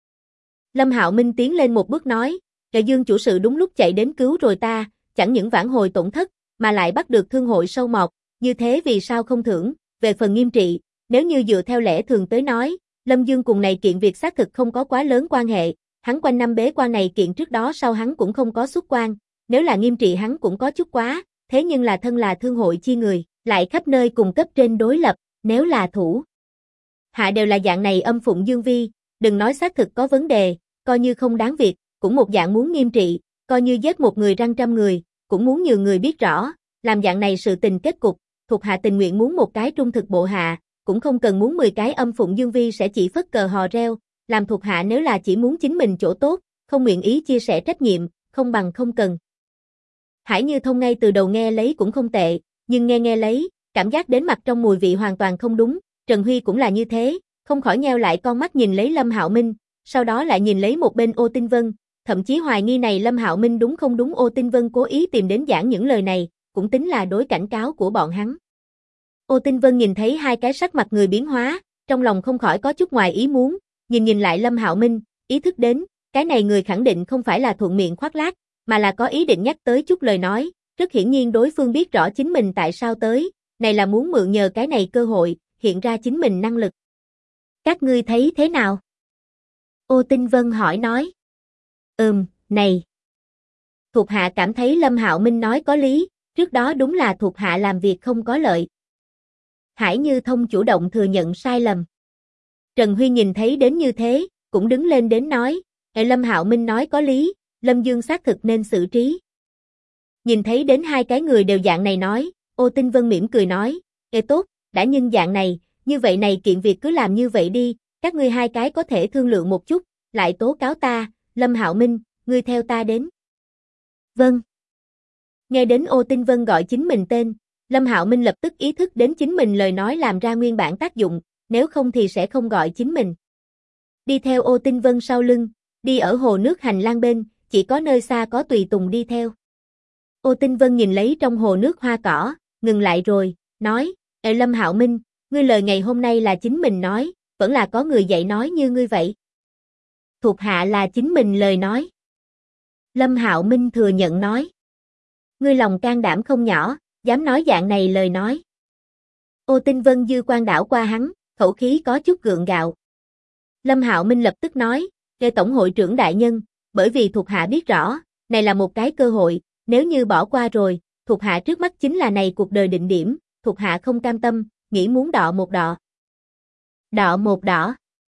Lâm Hạo Minh tiến lên một bước nói, Dương chủ sự đúng lúc chạy đến cứu rồi ta, chẳng những vãn hồi tổn thất, mà lại bắt được thương hội sâu mọt, như thế vì sao không thưởng? Về phần nghiêm trị, nếu như dựa theo lẽ thường tới nói, Lâm Dương cùng này kiện việc xác thực không có quá lớn quan hệ, hắn quanh năm bế quan này kiện trước đó sau hắn cũng không có xuất quan, nếu là nghiêm trị hắn cũng có chút quá, thế nhưng là thân là thương hội chi người, lại khắp nơi cùng cấp trên đối lập, nếu là thủ hạ đều là dạng này âm phụng dương vi, đừng nói xác thực có vấn đề, coi như không đáng việc, cũng một dạng muốn nghiêm trị, coi như giết một người răng trăm người, cũng muốn nhiều người biết rõ, làm dạng này sự tình kết cục, thuộc hạ tình nguyện muốn một cái trung thực bộ hạ, cũng không cần muốn 10 cái âm phụng dương vi sẽ chỉ phất cờ hò reo, làm thuộc hạ nếu là chỉ muốn chính mình chỗ tốt, không nguyện ý chia sẻ trách nhiệm, không bằng không cần. Hải Như Thông ngay từ đầu nghe lấy cũng không tệ, nhưng nghe lấy, cảm giác đến mặt trong mùi vị hoàn toàn không đúng, Trần Huy cũng là như thế, không khỏi nheo lại con mắt nhìn lấy Lâm Hạo Minh, sau đó lại nhìn lấy một bên Ô Tinh Vân, thậm chí hoài nghi này Lâm Hạo Minh đúng không đúng Ô Tinh Vân cố ý tìm đến giảng những lời này, cũng tính là đối cảnh cáo của bọn hắn. Ô Tinh Vân nhìn thấy hai cái sắc mặt người biến hóa, trong lòng không khỏi có chút ngoài ý muốn, nhìn lại Lâm Hạo Minh, ý thức đến, cái này người khẳng định không phải là thuận miệng khoác lác, mà là có ý định nhắc tới chút lời nói, rất hiển nhiên đối phương biết rõ chính mình tại sao tới, này là muốn mượn nhờ cái này cơ hội, hiện ra chính mình năng lực. Các ngươi thấy thế nào? Ô Tinh Vân hỏi nói. Này. Thuộc hạ cảm thấy Lâm Hạo Minh nói có lý, trước đó đúng là thuộc hạ làm việc không có lợi. Hải Như Thông chủ động thừa nhận sai lầm. Trần Huy nhìn thấy đến như thế, cũng đứng lên đến nói, Lâm Hạo Minh nói có lý, Lâm Dương xác thực nên xử trí. Nhìn thấy đến hai cái người đều dạng này nói, Ô Tinh Vân mỉm cười nói, tốt, đã nhân dạng này, như vậy này kiện việc cứ làm như vậy đi, các ngươi hai cái có thể thương lượng một chút, lại tố cáo ta, Lâm Hạo Minh, ngươi theo ta đến. Vâng. Nghe đến Ô Tinh Vân gọi chính mình tên, Lâm Hạo Minh lập tức ý thức đến chính mình lời nói làm ra nguyên bản tác dụng, nếu không thì sẽ không gọi chính mình. Đi theo Ô Tinh Vân sau lưng, đi ở hồ nước hành lang bên, chỉ có nơi xa có tùy tùng đi theo. Ô Tinh Vân nhìn lấy trong hồ nước hoa cỏ, ngừng lại rồi, nói, Lâm Hạo Minh, ngươi lời ngày hôm nay là chính mình nói, vẫn là có người dạy nói như ngươi vậy. Thuộc hạ là chính mình lời nói. Lâm Hạo Minh thừa nhận nói. Ngươi lòng can đảm không nhỏ, dám nói dạng này lời nói. Ô Tinh Vân dư quan đảo qua hắn, khẩu khí có chút gượng gạo. Lâm Hạo Minh lập tức nói, tổng hội trưởng đại nhân, bởi vì thuộc hạ biết rõ, này là một cái cơ hội, nếu như bỏ qua rồi, thuộc hạ trước mắt chính là này cuộc đời định điểm, thuộc hạ không cam tâm, nghĩ muốn đọ một đọ. Đọ một đỏ.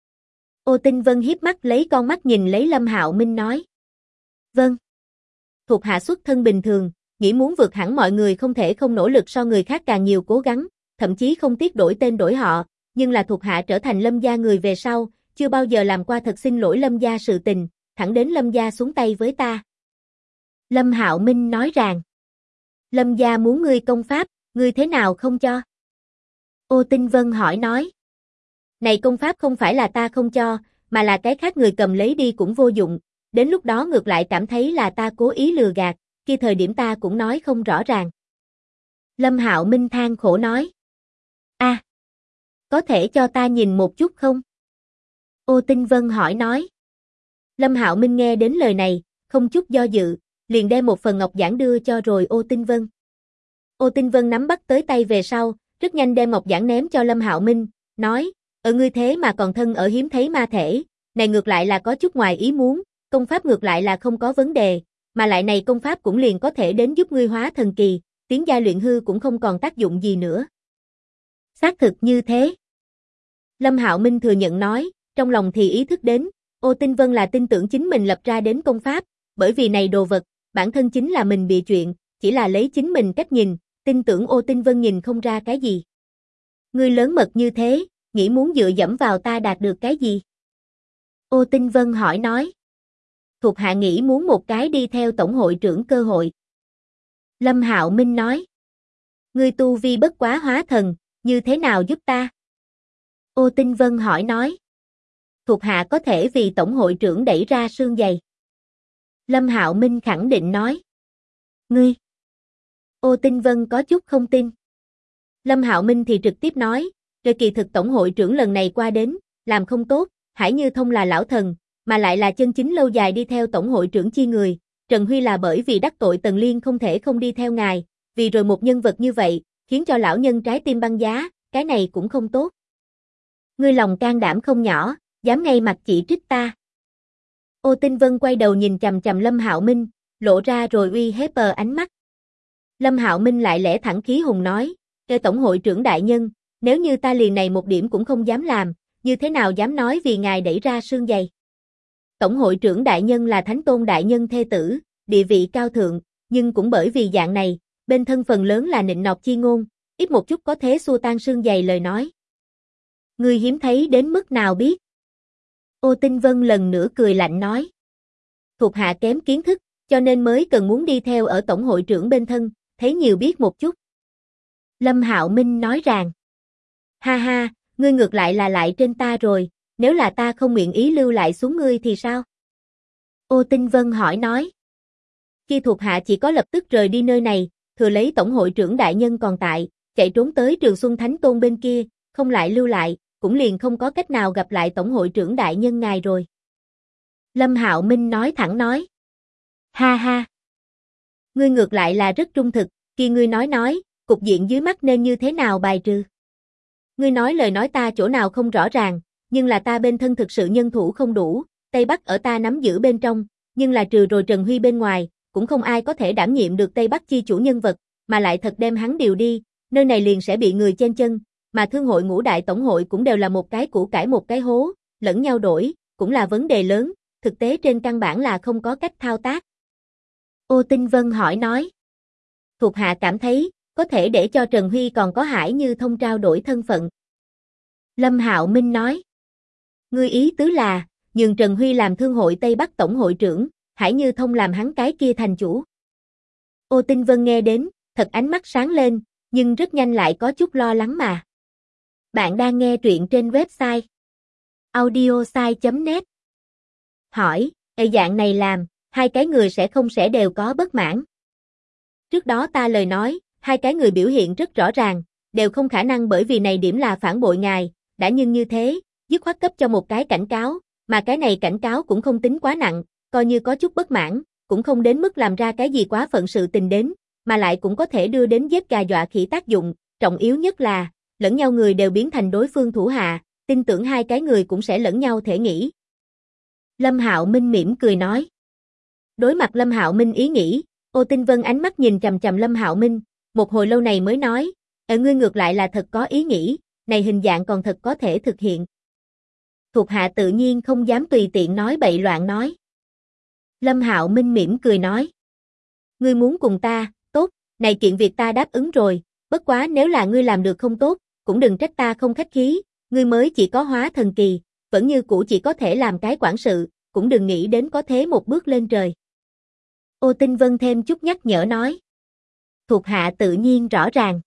Ô Tinh Vân hiếp mắt lấy con mắt nhìn lấy Lâm Hạo Minh nói. Vâng. Thuộc hạ xuất thân bình thường, nghĩ muốn vượt hẳn mọi người không thể không nỗ lực so người khác càng nhiều cố gắng, thậm chí không tiếc đổi tên đổi họ, nhưng là thuộc hạ trở thành Lâm gia người về sau, chưa bao giờ làm qua thật xin lỗi Lâm gia sự tình, thẳng đến Lâm gia xuống tay với ta. Lâm Hạo Minh nói rằng, Lâm gia muốn ngươi công pháp, ngươi thế nào không cho? Ô Tinh Vân hỏi nói, này công pháp không phải là ta không cho, mà là cái khác người cầm lấy đi cũng vô dụng, đến lúc đó ngược lại cảm thấy là ta cố ý lừa gạt, khi thời điểm ta cũng nói không rõ ràng. Lâm Hạo Minh than khổ nói, có thể cho ta nhìn một chút không? Ô Tinh Vân hỏi nói, Lâm Hạo Minh nghe đến lời này, không chút do dự, liền đem một phần ngọc giản đưa cho rồi Ô Tinh Vân. Ô Tinh Vân nắm bắt tới tay về sau, rất nhanh đem ngọc giản ném cho Lâm Hạo Minh, nói, ngươi thế mà còn thân ở hiếm thấy ma thể, này ngược lại là có chút ngoài ý muốn, công pháp ngược lại là không có vấn đề, mà lại này công pháp cũng liền có thể đến giúp ngươi hóa thần kỳ, tiến giai luyện hư cũng không còn tác dụng gì nữa. Xác thực như thế. Lâm Hạo Minh thừa nhận nói, trong lòng thì ý thức đến, Ô Tinh Vân là tin tưởng chính mình lập ra đến công pháp, bởi vì này đồ vật, bản thân chính là mình bịa chuyện, chỉ là lấy chính mình cách nhìn, tin tưởng Ô Tinh Vân nhìn không ra cái gì. Ngươi lớn mật như thế, nghĩ muốn dựa dẫm vào ta đạt được cái gì? Ô Tinh Vân hỏi nói. Thuộc hạ nghĩ muốn một cái đi theo tổng hội trưởng cơ hội. Lâm Hạo Minh nói. Ngươi tu vi bất quá hóa thần, như thế nào giúp ta? Ô Tinh Vân hỏi nói. Thuộc hạ có thể vì tổng hội trưởng đẩy ra xương giày. Lâm Hạo Minh khẳng định nói. Ngươi. Ô Tinh Vân có chút không tin. Lâm Hạo Minh thì trực tiếp nói, rồi kỳ thực tổng hội trưởng lần này qua đến, làm không tốt, Hải Như Thông là lão thần, mà lại là chân chính lâu dài đi theo tổng hội trưởng chi người, Trần Huy là bởi vì đắc tội Tần Liên không thể không đi theo ngài, vì rồi một nhân vật như vậy, khiến cho lão nhân trái tim băng giá, cái này cũng không tốt. Ngươi lòng can đảm không nhỏ, dám ngay mặt chỉ trích ta. Ô Tinh Vân quay đầu nhìn chằm chằm Lâm Hạo Minh, lộ ra rồi uy hiếp ánh mắt. Lâm Hạo Minh lại lẽ thẳng khí hùng nói, "Kê tổng hội trưởng đại nhân, nếu như ta liền này một điểm cũng không dám làm, như thế nào dám nói vì ngài đẩy ra xương giày?" Tổng hội trưởng đại nhân là Thánh Tôn đại nhân thê tử, địa vị cao thượng, nhưng cũng bởi vì dạng này, bên thân phần lớn là nịnh nọt chi ngôn, ít một chút có thế xua tan xương giày lời nói. Ngươi hiếm thấy đến mức nào biết? Ô Tinh Vân lần nữa cười lạnh nói. Thuộc hạ kém kiến thức, cho nên mới cần muốn đi theo ở tổng hội trưởng bên thân, thấy nhiều biết một chút. Lâm Hạo Minh nói rằng. Ha ha, ngươi ngược lại là lại trên ta rồi, nếu là ta không nguyện ý lưu lại xuống ngươi thì sao? Ô Tinh Vân hỏi nói. Khi thuộc hạ chỉ có lập tức rời đi nơi này, thừa lấy tổng hội trưởng đại nhân còn tại, chạy trốn tới Trường Xuân Thánh Tôn bên kia, không lại lưu lại, cũng liền không có cách nào gặp lại tổng hội trưởng đại nhân ngài rồi. Lâm Hạo Minh nói thẳng nói. Ha ha. Ngươi ngược lại là rất trung thực, khi ngươi nói, cục diện dưới mắt nên như thế nào bài trừ. Ngươi nói lời nói ta chỗ nào không rõ ràng, nhưng là ta bên thân thực sự nhân thủ không đủ, Tây Bắc ở ta nắm giữ bên trong, nhưng là trừ rồi Trần Huy bên ngoài, cũng không ai có thể đảm nhiệm được Tây Bắc chi chủ nhân vật, mà lại thật đem hắn điều đi, nơi này liền sẽ bị người chen chân, mà thương hội ngũ đại tổng hội cũng đều là một cái củ cải một cái hố, lẫn nhau đổi, cũng là vấn đề lớn, thực tế trên căn bản là không có cách thao tác. Ô Tinh Vân hỏi nói. Thuộc hạ cảm thấy, có thể để cho Trần Huy còn có Hải Như Thông trao đổi thân phận. Lâm Hạo Minh nói. Ngươi ý tứ là, nhường Trần Huy làm thương hội Tây Bắc tổng hội trưởng, Hải Như Thông làm hắn cái kia thành chủ. Ô Tinh Vân nghe đến, thật ánh mắt sáng lên, nhưng rất nhanh lại có chút lo lắng mà. Bạn đang nghe truyện trên website audiosai.net. Hỏi, dạng này làm, hai cái người sẽ đều có bất mãn. Trước đó ta lời nói, hai cái người biểu hiện rất rõ ràng, đều không khả năng bởi vì này điểm là phản bội ngài, đã nhưng như thế, dứt khoát cấp cho một cái cảnh cáo, mà cái này cảnh cáo cũng không tính quá nặng, coi như có chút bất mãn, cũng không đến mức làm ra cái gì quá phận sự tình đến, mà lại cũng có thể đưa đến giết gà dọa khỉ tác dụng, trọng yếu nhất là, lẫn nhau người đều biến thành đối phương thủ hạ, tin tưởng hai cái người cũng sẽ lẫn nhau thể nghĩ. Lâm Hạo Minh mỉm cười nói. Đối mặt Lâm Hạo Minh ý nghĩ, Ô Tinh Vân ánh mắt nhìn chằm chằm Lâm Hạo Minh, một hồi lâu này mới nói, ngươi ngược lại là thật có ý nghĩ, này hình dạng còn thật có thể thực hiện. Thuộc hạ tự nhiên không dám tùy tiện nói bậy loạn nói. Lâm Hạo Minh mỉm cười nói. Ngươi muốn cùng ta, tốt, này kiện việc ta đáp ứng rồi, bất quá nếu là ngươi làm được không tốt, cũng đừng trách ta không khách khí, ngươi mới chỉ có hóa thần kỳ, vẫn như cũ chỉ có thể làm cái quản sự, cũng đừng nghĩ đến có thế một bước lên trời. Ô Tinh Vân thêm chút nhắc nhở nói. Thuộc hạ tự nhiên rõ ràng.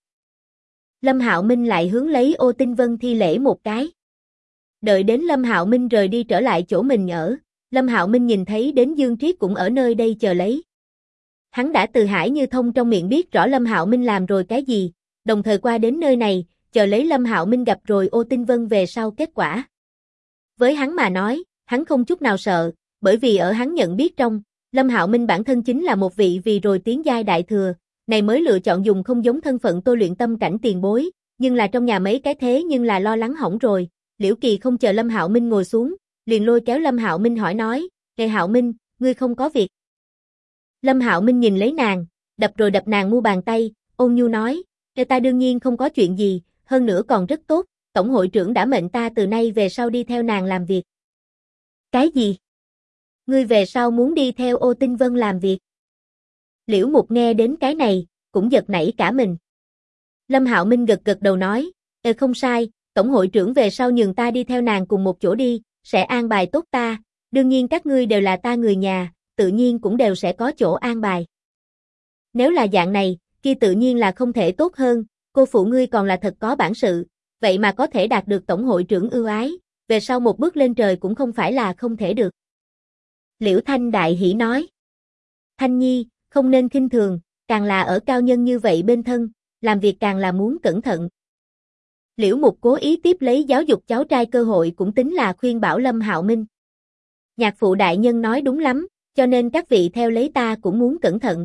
Lâm Hạo Minh lại hướng lấy Ô Tinh Vân thi lễ một cái. Đợi đến Lâm Hạo Minh rời đi trở lại chỗ mình ở, Lâm Hạo Minh nhìn thấy đến Dương Triết cũng ở nơi đây chờ lấy. Hắn đã từ Hải Như Thông trong miệng biết rõ Lâm Hạo Minh làm rồi cái gì, đồng thời qua đến nơi này, chờ lấy Lâm Hạo Minh gặp rồi Ô Tinh Vân về sau kết quả. Với hắn mà nói, hắn không chút nào sợ, bởi vì ở hắn nhận biết trong, Lâm Hạo Minh bản thân chính là một vị vì rồi tiến giai đại thừa, này mới lựa chọn dùng không giống thân phận tôi luyện tâm cảnh tiền bối, nhưng là trong nhà mấy cái thế nhưng là lo lắng hỏng rồi. Liễu Kỳ không chờ Lâm Hạo Minh ngồi xuống, liền lôi kéo Lâm Hạo Minh hỏi nói, "Ê Hạo Minh, ngươi không có việc?" Lâm Hạo Minh nhìn lấy nàng, đập rồi đập nàng mu bàn tay, ôn nhu nói, "Ê ta đương nhiên không có chuyện gì, hơn nữa còn rất tốt, tổng hội trưởng đã mệnh ta từ nay về sau đi theo nàng làm việc." "Cái gì? Ngươi về sau muốn đi theo Ô Tinh Vân làm việc?" Liễu Mục nghe đến cái này, cũng giật nảy cả mình. Lâm Hạo Minh gật gật đầu nói, không sai, tổng hội trưởng về sau nhường ta đi theo nàng cùng một chỗ đi, sẽ an bài tốt ta, đương nhiên các ngươi đều là ta người nhà, tự nhiên cũng đều sẽ có chỗ an bài." "Nếu là dạng này, kia tự nhiên là không thể tốt hơn, cô phụ ngươi còn là thật có bản sự, vậy mà có thể đạt được tổng hội trưởng ưu ái, về sau một bước lên trời cũng không phải là không thể được." Liễu Thanh đại hỉ nói, "Thanh Nhi, không nên khinh thường, càng là ở cao nhân như vậy bên thân, làm việc càng là muốn cẩn thận." Liễu Mục cố ý tiếp lấy giáo dục cháu trai cơ hội cũng tính là khuyên bảo Lâm Hạo Minh. "Nhạc phụ đại nhân nói đúng lắm, cho nên các vị theo lấy ta cũng muốn cẩn thận."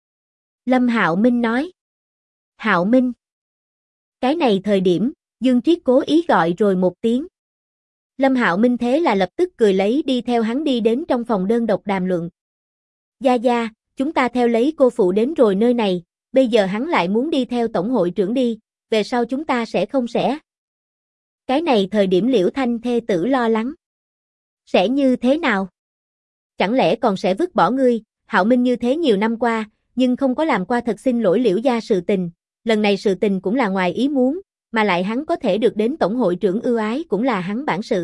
Lâm Hạo Minh nói. "Hạo Minh." Cái này thời điểm, Dương Triết cố ý gọi rồi một tiếng. Lâm Hạo Minh thế là lập tức cười lấy đi theo hắn đi đến trong phòng đơn độc đàm luận. "Gia Gia, chúng ta theo lấy cô phụ đến rồi nơi này, bây giờ hắn lại muốn đi theo tổng hội trưởng đi, về sau chúng ta sẽ không sẽ." Cái này thời điểm Liễu Thanh thê tử lo lắng. "Sẽ như thế nào? Chẳng lẽ còn sẽ vứt bỏ ngươi?" Hạo Minh như thế nhiều năm qua, nhưng không có làm qua thật xin lỗi Liễu gia sự tình, lần này sự tình cũng là ngoài ý muốn, mà lại hắn có thể được đến tổng hội trưởng ưu ái cũng là hắn bản sự.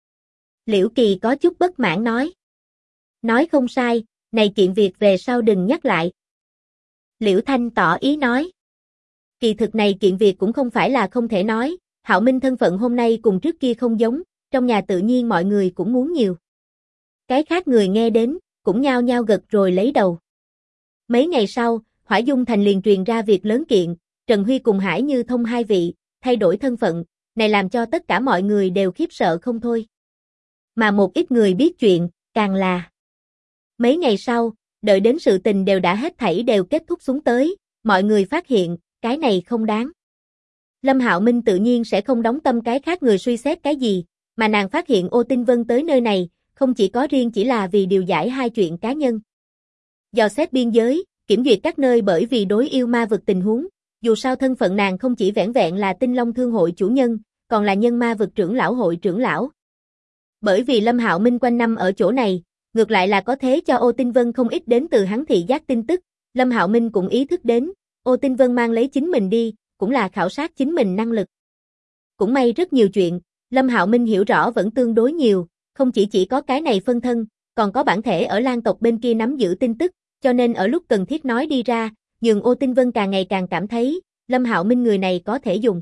Liễu Kỳ có chút bất mãn nói. "Nói không sai, này kiện việc về sau đừng nhắc lại." Liễu Thanh tỏ ý nói. Kỳ thực này kiện việc cũng không phải là không thể nói, Hạo Minh thân phận hôm nay cùng trước kia không giống, trong nhà tự nhiên mọi người cũng muốn nhiều. Cái khác người nghe đến, cũng nhao nhao gật rồi lấy đầu. Mấy ngày sau, Hỏa Dung Thành liền truyền ra việc lớn kiện, Trần Huy cùng Hải Như Thông hai vị, thay đổi thân phận, này làm cho tất cả mọi người đều khiếp sợ không thôi. Mà một ít người biết chuyện, càng là. Mấy ngày sau, đợi đến sự tình đều đã hết thảy đều kết thúc xuống tới, mọi người phát hiện, cái này không đáng. Lâm Hạo Minh tự nhiên sẽ không đóng tâm cái khác người suy xét cái gì, mà nàng phát hiện Ô Tinh Vân tới nơi này, không chỉ có riêng chỉ là vì điều giải hai chuyện cá nhân. Dò xét biên giới, kiểm duyệt các nơi bởi vì đối yêu ma vực tình huống, dù sao thân phận nàng không chỉ vẻn vẹn là Tinh Long Thương hội chủ nhân, còn là nhân ma vực trưởng lão hội trưởng lão. Bởi vì Lâm Hạo Minh quanh năm ở chỗ này, ngược lại là có thế cho Ô Tinh Vân không ít đến từ hắn thị giác tin tức, Lâm Hạo Minh cũng ý thức đến, Ô Tinh Vân mang lấy chính mình đi, cũng là khảo sát chính mình năng lực. Cũng may rất nhiều chuyện, Lâm Hạo Minh hiểu rõ vẫn tương đối nhiều, không chỉ có cái này phân thân, còn có bản thể ở Lan tộc bên kia nắm giữ tin tức, cho nên ở lúc cần thiết nói đi ra, nhường Ô Tinh Vân càng ngày càng cảm thấy, Lâm Hạo Minh người này có thể dùng.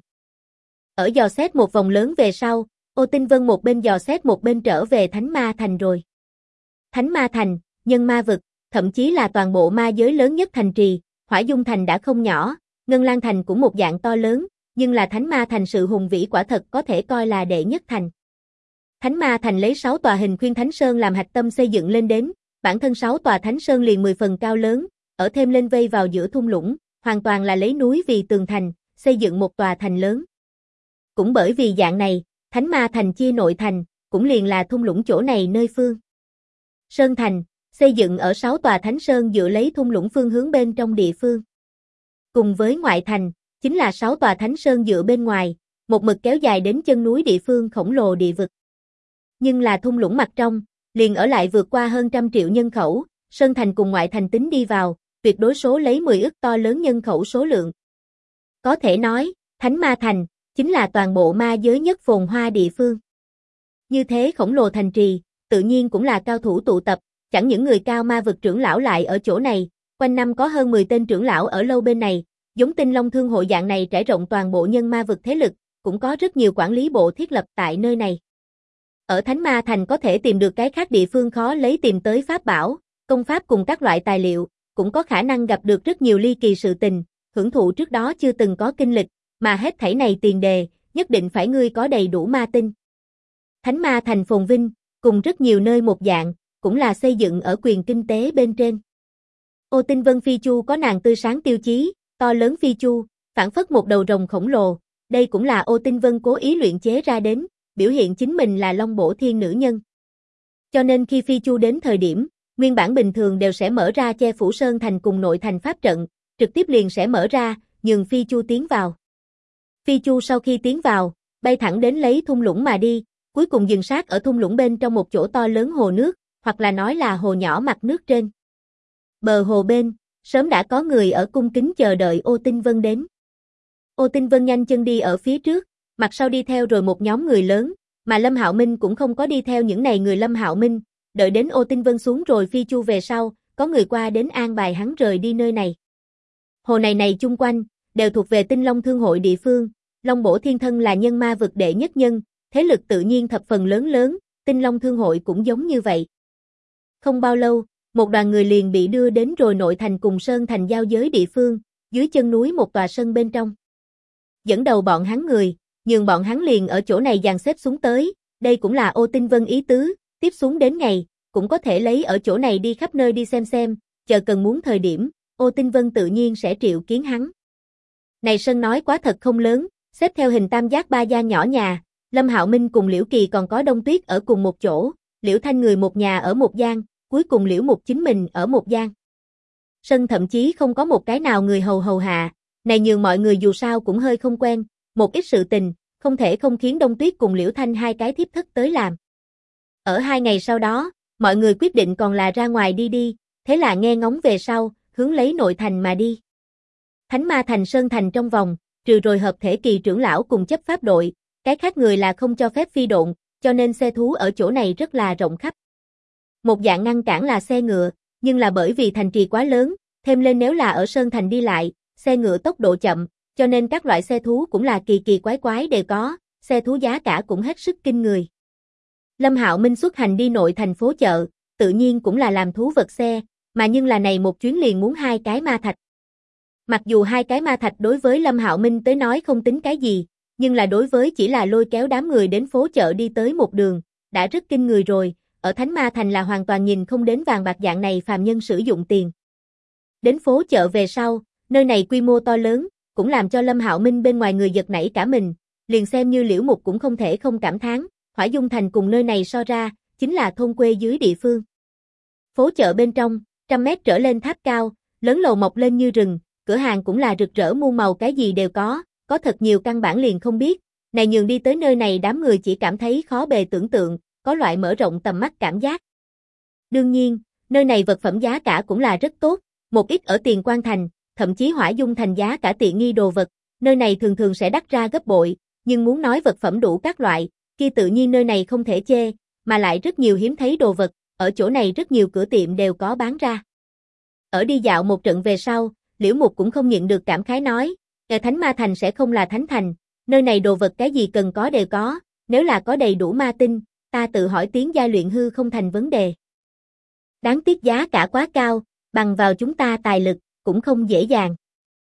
Ở dò xét một vòng lớn về sau, Ô Tinh Vân một bên dò xét một bên trở về Thánh Ma Thành rồi. Thánh Ma Thành, nhân ma vực, thậm chí là toàn bộ ma giới lớn nhất thành trì, Hỏa Dung Thành đã không nhỏ, Ngân Lan Thành cũng một dạng to lớn, nhưng là Thánh Ma Thành sự hùng vĩ quả thật có thể coi là đệ nhất thành. Thánh Ma Thành lấy 6 tòa hình khuyên Thánh Sơn làm hạch tâm xây dựng lên đến, bản thân 6 tòa Thánh Sơn liền 10 phần cao lớn, ở thêm lên vây vào giữa thung lũng, hoàn toàn là lấy núi vì tường thành, xây dựng một tòa thành lớn. Cũng bởi vì dạng này, Thánh Ma Thành chia nội thành, cũng liền là thung lũng chỗ này nơi phương. Sơn Thành, xây dựng ở 6 tòa Thánh Sơn dựa lấy thung lũng phương hướng bên trong địa phương. Cùng với ngoại thành, chính là 6 tòa Thánh Sơn dựa bên ngoài, một mực kéo dài đến chân núi địa phương khổng lồ địa vực. Nhưng là thung lũng mặt trong, liền ở lại vượt qua hơn 100 triệu nhân khẩu, Sơn Thành cùng ngoại thành tính đi vào, tuyệt đối số lấy 10 ức to lớn nhân khẩu số lượng. Có thể nói, Thánh Ma Thành, chính là toàn bộ ma giới nhất phồn hoa địa phương. Như thế khổng lồ thành trì, tự nhiên cũng là cao thủ tụ tập, chẳng những người cao ma vực trưởng lão lại ở chỗ này, quanh năm có hơn 10 tên trưởng lão ở lâu bên này, giống Tinh Long Thương hội dạng này trải rộng toàn bộ nhân ma vực thế lực, cũng có rất nhiều quản lý bộ thiết lập tại nơi này. Ở Thánh Ma Thành có thể tìm được cái khác địa phương khó lấy tìm tới pháp bảo, công pháp cùng các loại tài liệu, cũng có khả năng gặp được rất nhiều ly kỳ sự tình, hưởng thụ trước đó chưa từng có kinh lịch, mà hết thảy này tiền đề, nhất định phải ngươi có đầy đủ ma tinh. Thánh Ma Thành phồn vinh, cùng rất nhiều nơi một dạng, cũng là xây dựng ở quyền kinh tế bên trên. Ô Tinh Vân Phi Chu có nàng tươi sáng tiêu chí, to lớn Phi Chu, phảng phất một đầu rồng khổng lồ, đây cũng là Ô Tinh Vân cố ý luyện chế ra đến, biểu hiện chính mình là Long Bổ Thiên nữ nhân. Cho nên khi Phi Chu đến thời điểm, nguyên bản bình thường đều sẽ mở ra che phủ sơn thành cùng nội thành pháp trận, trực tiếp liền sẽ mở ra, nhường Phi Chu tiến vào. Phi Chu sau khi tiến vào, bay thẳng đến lấy thung lũng mà đi, cuối cùng dừng sát ở thung lũng bên trong một chỗ to lớn hồ nước, hoặc là nói là hồ nhỏ mặt nước trên. Bờ hồ bên, sớm đã có người ở cung kính chờ đợi Ô Tinh Vân đến. Ô Tinh Vân nhanh chân đi ở phía trước, mặt sau đi theo rồi một nhóm người lớn, mà Lâm Hạo Minh cũng không có đi theo những này người Lâm Hạo Minh, đợi đến Ô Tinh Vân xuống rồi Phi Chu về sau, có người qua đến an bài hắn rời đi nơi này. Hồ này chung quanh, đều thuộc về Tinh Long Thương hội địa phương, Long Bổ Thiên thân là nhân ma vực đệ nhất nhân, thế lực tự nhiên thập phần lớn, Tinh Long Thương hội cũng giống như vậy. Không bao lâu, một đoàn người liền bị đưa đến rồi nội thành cùng sơn thành giao giới địa phương, dưới chân núi một tòa sân bên trong. Dẫn đầu bọn hắn người, nhường bọn hắn liền ở chỗ này dàn xếp xuống tới, đây cũng là Ô Tinh Vân ý tứ, tiếp xuống đến ngày, cũng có thể lấy ở chỗ này đi khắp nơi đi xem, chờ cần muốn thời điểm, Ô Tinh Vân tự nhiên sẽ triệu kiến hắn. Này sân nói quá thật không lớn, xếp theo hình tam giác ba gian nhỏ nhà, Lâm Hạo Minh cùng Liễu Kỳ còn có Đông Tuyết ở cùng một chỗ, Liễu Thanh người một nhà ở một gian, cuối cùng Liễu Mục chính mình ở một gian. Sân thậm chí không có một cái nào người hầu hạ, này nhường mọi người dù sao cũng hơi không quen, một ít sự tình, không thể không khiến Đông Tuyết cùng Liễu Thanh hai cái thiếp thất tới làm. Ở 2 ngày sau đó, mọi người quyết định còn là ra ngoài đi, thế là nghe ngóng về sau, hướng lấy nội thành mà đi. Thánh Ma Thành Sơn Thành trong vòng, trừ rồi hợp thể kỳ trưởng lão cùng chấp pháp đội, cái khác người là không cho phép phi độn, cho nên xe thú ở chỗ này rất là rộng khắp. Một dạng ngăn cản là xe ngựa, nhưng là bởi vì thành trì quá lớn, thêm lên nếu là ở Sơn Thành đi lại, xe ngựa tốc độ chậm, cho nên các loại xe thú cũng là kỳ quái đều có, xe thú giá cả cũng hết sức kinh người. Lâm Hạo Minh xuất hành đi nội thành phố chợ, tự nhiên cũng là làm thú vật xe, mà nhưng là này một chuyến liền muốn 2 cái ma thạch. Mặc dù 2 cái ma thạch đối với Lâm Hạo Minh tới nói không tính cái gì, nhưng là đối với chỉ là lôi kéo đám người đến phố chợ đi tới một đường, đã rất kinh người rồi, ở Thánh Ma Thành là hoàn toàn nhìn không đến vàng bạc dạng này phàm nhân sử dụng tiền. Đến phố chợ về sau, nơi này quy mô to lớn, cũng làm cho Lâm Hạo Minh bên ngoài người giật nảy cả mình, liền xem như Liễu Mục cũng không thể không cảm thán, Hỏa Dung Thành cùng nơi này so ra, chính là thôn quê dưới địa phương. Phố chợ bên trong, 100 mét trở lên tháp cao, lớn lầu mọc lên như rừng, cửa hàng cũng là rực rỡ muôn màu cái gì đều có thật nhiều căn bản liền không biết, này nhường đi tới nơi này đám người chỉ cảm thấy khó bề tưởng tượng, có loại mở rộng tầm mắt cảm giác. Đương nhiên, nơi này vật phẩm giá cả cũng là rất tốt, một ít ở Tiền Quan Thành, thậm chí Hỏa Dung Thành giá cả tiện nghi đồ vật, nơi này thường sẽ đắt ra gấp bội, nhưng muốn nói vật phẩm đủ các loại, kia tự nhiên nơi này không thể chê, mà lại rất nhiều hiếm thấy đồ vật, ở chỗ này rất nhiều cửa tiệm đều có bán ra. Ở đi dạo một trận về sau, Liễu Mục cũng không nhịn được cảm khái nói, Thánh Ma Thành sẽ không là Thánh Thành, nơi này đồ vật cái gì cần có đều có, nếu là có đầy đủ ma tinh, ta tự hỏi tiến giai luyện hư không thành vấn đề. Đáng tiếc giá cả quá cao, bằng vào chúng ta tài lực, cũng không dễ dàng.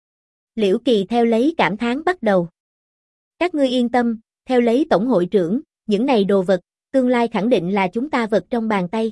Liễu Kỳ theo lấy cảm thán bắt đầu. Các ngươi yên tâm, theo lấy tổng hội trưởng, những này đồ vật, tương lai khẳng định là chúng ta vật trong bàn tay.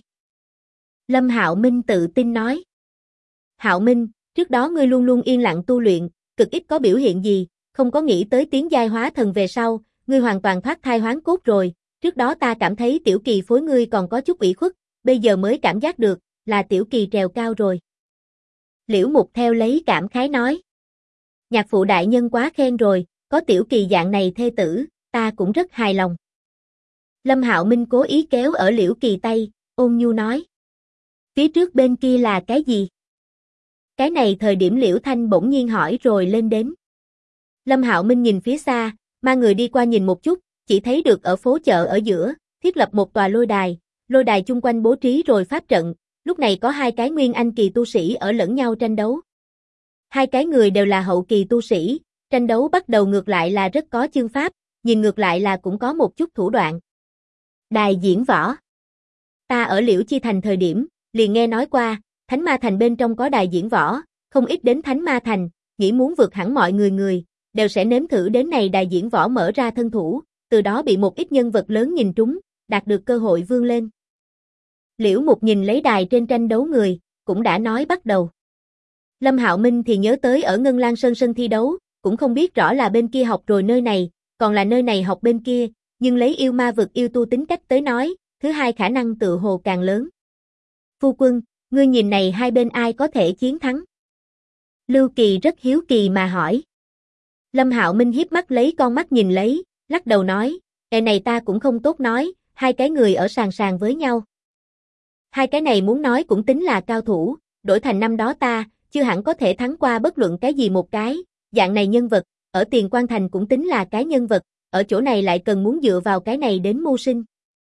Lâm Hạo Minh tự tin nói. Hạo Minh, trước đó ngươi luôn luôn yên lặng tu luyện, cực ít có biểu hiện gì, không có nghĩ tới tiến giai hóa thần về sau, ngươi hoàn toàn thoát thai hoán cốt rồi, trước đó ta cảm thấy Tiểu Kỳ phối ngươi còn có chút ủy khuất, bây giờ mới cảm giác được, là Tiểu Kỳ trèo cao rồi. Liễu Mục theo lấy cảm khái nói. Nhạc phụ đại nhân quá khen rồi, có Tiểu Kỳ dạng này thê tử, ta cũng rất hài lòng. Lâm Hạo Minh cố ý kéo ở Liễu Kỳ tay, ôn nhu nói. Phía trước bên kia là cái gì? Cái này thời điểm Liễu Thanh bỗng nhiên hỏi rồi lên đến. Lâm Hạo Minh nhìn phía xa, mang người đi qua nhìn một chút, chỉ thấy được ở phố chợ ở giữa, thiết lập một tòa lôi đài chung quanh bố trí rồi pháp trận, lúc này có 2 cái nguyên anh kỳ tu sĩ ở lẫn nhau tranh đấu. 2 cái người đều là hậu kỳ tu sĩ, tranh đấu bắt đầu ngược lại là rất có chương pháp, nhìn ngược lại là cũng có một chút thủ đoạn. Đài diễn võ. Ta ở Liễu Chi Thành thời điểm, liền nghe nói qua, Thánh Ma Thành bên trong có đài diễn võ, không ít đến Thánh Ma Thành, nghĩ muốn vượt hẳn mọi người, đều sẽ nếm thử đến này đài diễn võ mở ra thân thủ, từ đó bị một ít nhân vật lớn nhìn trúng, đạt được cơ hội vươn lên. Liễu Mục nhìn lấy đài trên tranh đấu người, cũng đã nói bắt đầu. Lâm Hạo Minh thì nhớ tới ở Ngân Lang Sơn sân thi đấu, cũng không biết rõ là bên kia học rồi nơi này, còn là nơi này học bên kia, nhưng lấy yêu ma vực yêu tu tính cách tới nói, thứ hai khả năng tự hồ càng lớn. Phu quân, ngươi nhìn này hai bên ai có thể chiến thắng? Lưu Kỳ rất hiếu kỳ mà hỏi. Lâm Hạo Minh hiếp mắt lấy con mắt nhìn lấy, lắc đầu nói, này ta cũng không tốt nói, hai cái người ở sàn sàn với nhau. Hai cái này muốn nói cũng tính là cao thủ, đổi thành năm đó ta, chưa hẳn có thể thắng qua bất luận cái gì một cái, dạng này nhân vật, ở Tiền Quan Thành cũng tính là cái nhân vật, ở chỗ này lại cần muốn dựa vào cái này đến mưu sinh.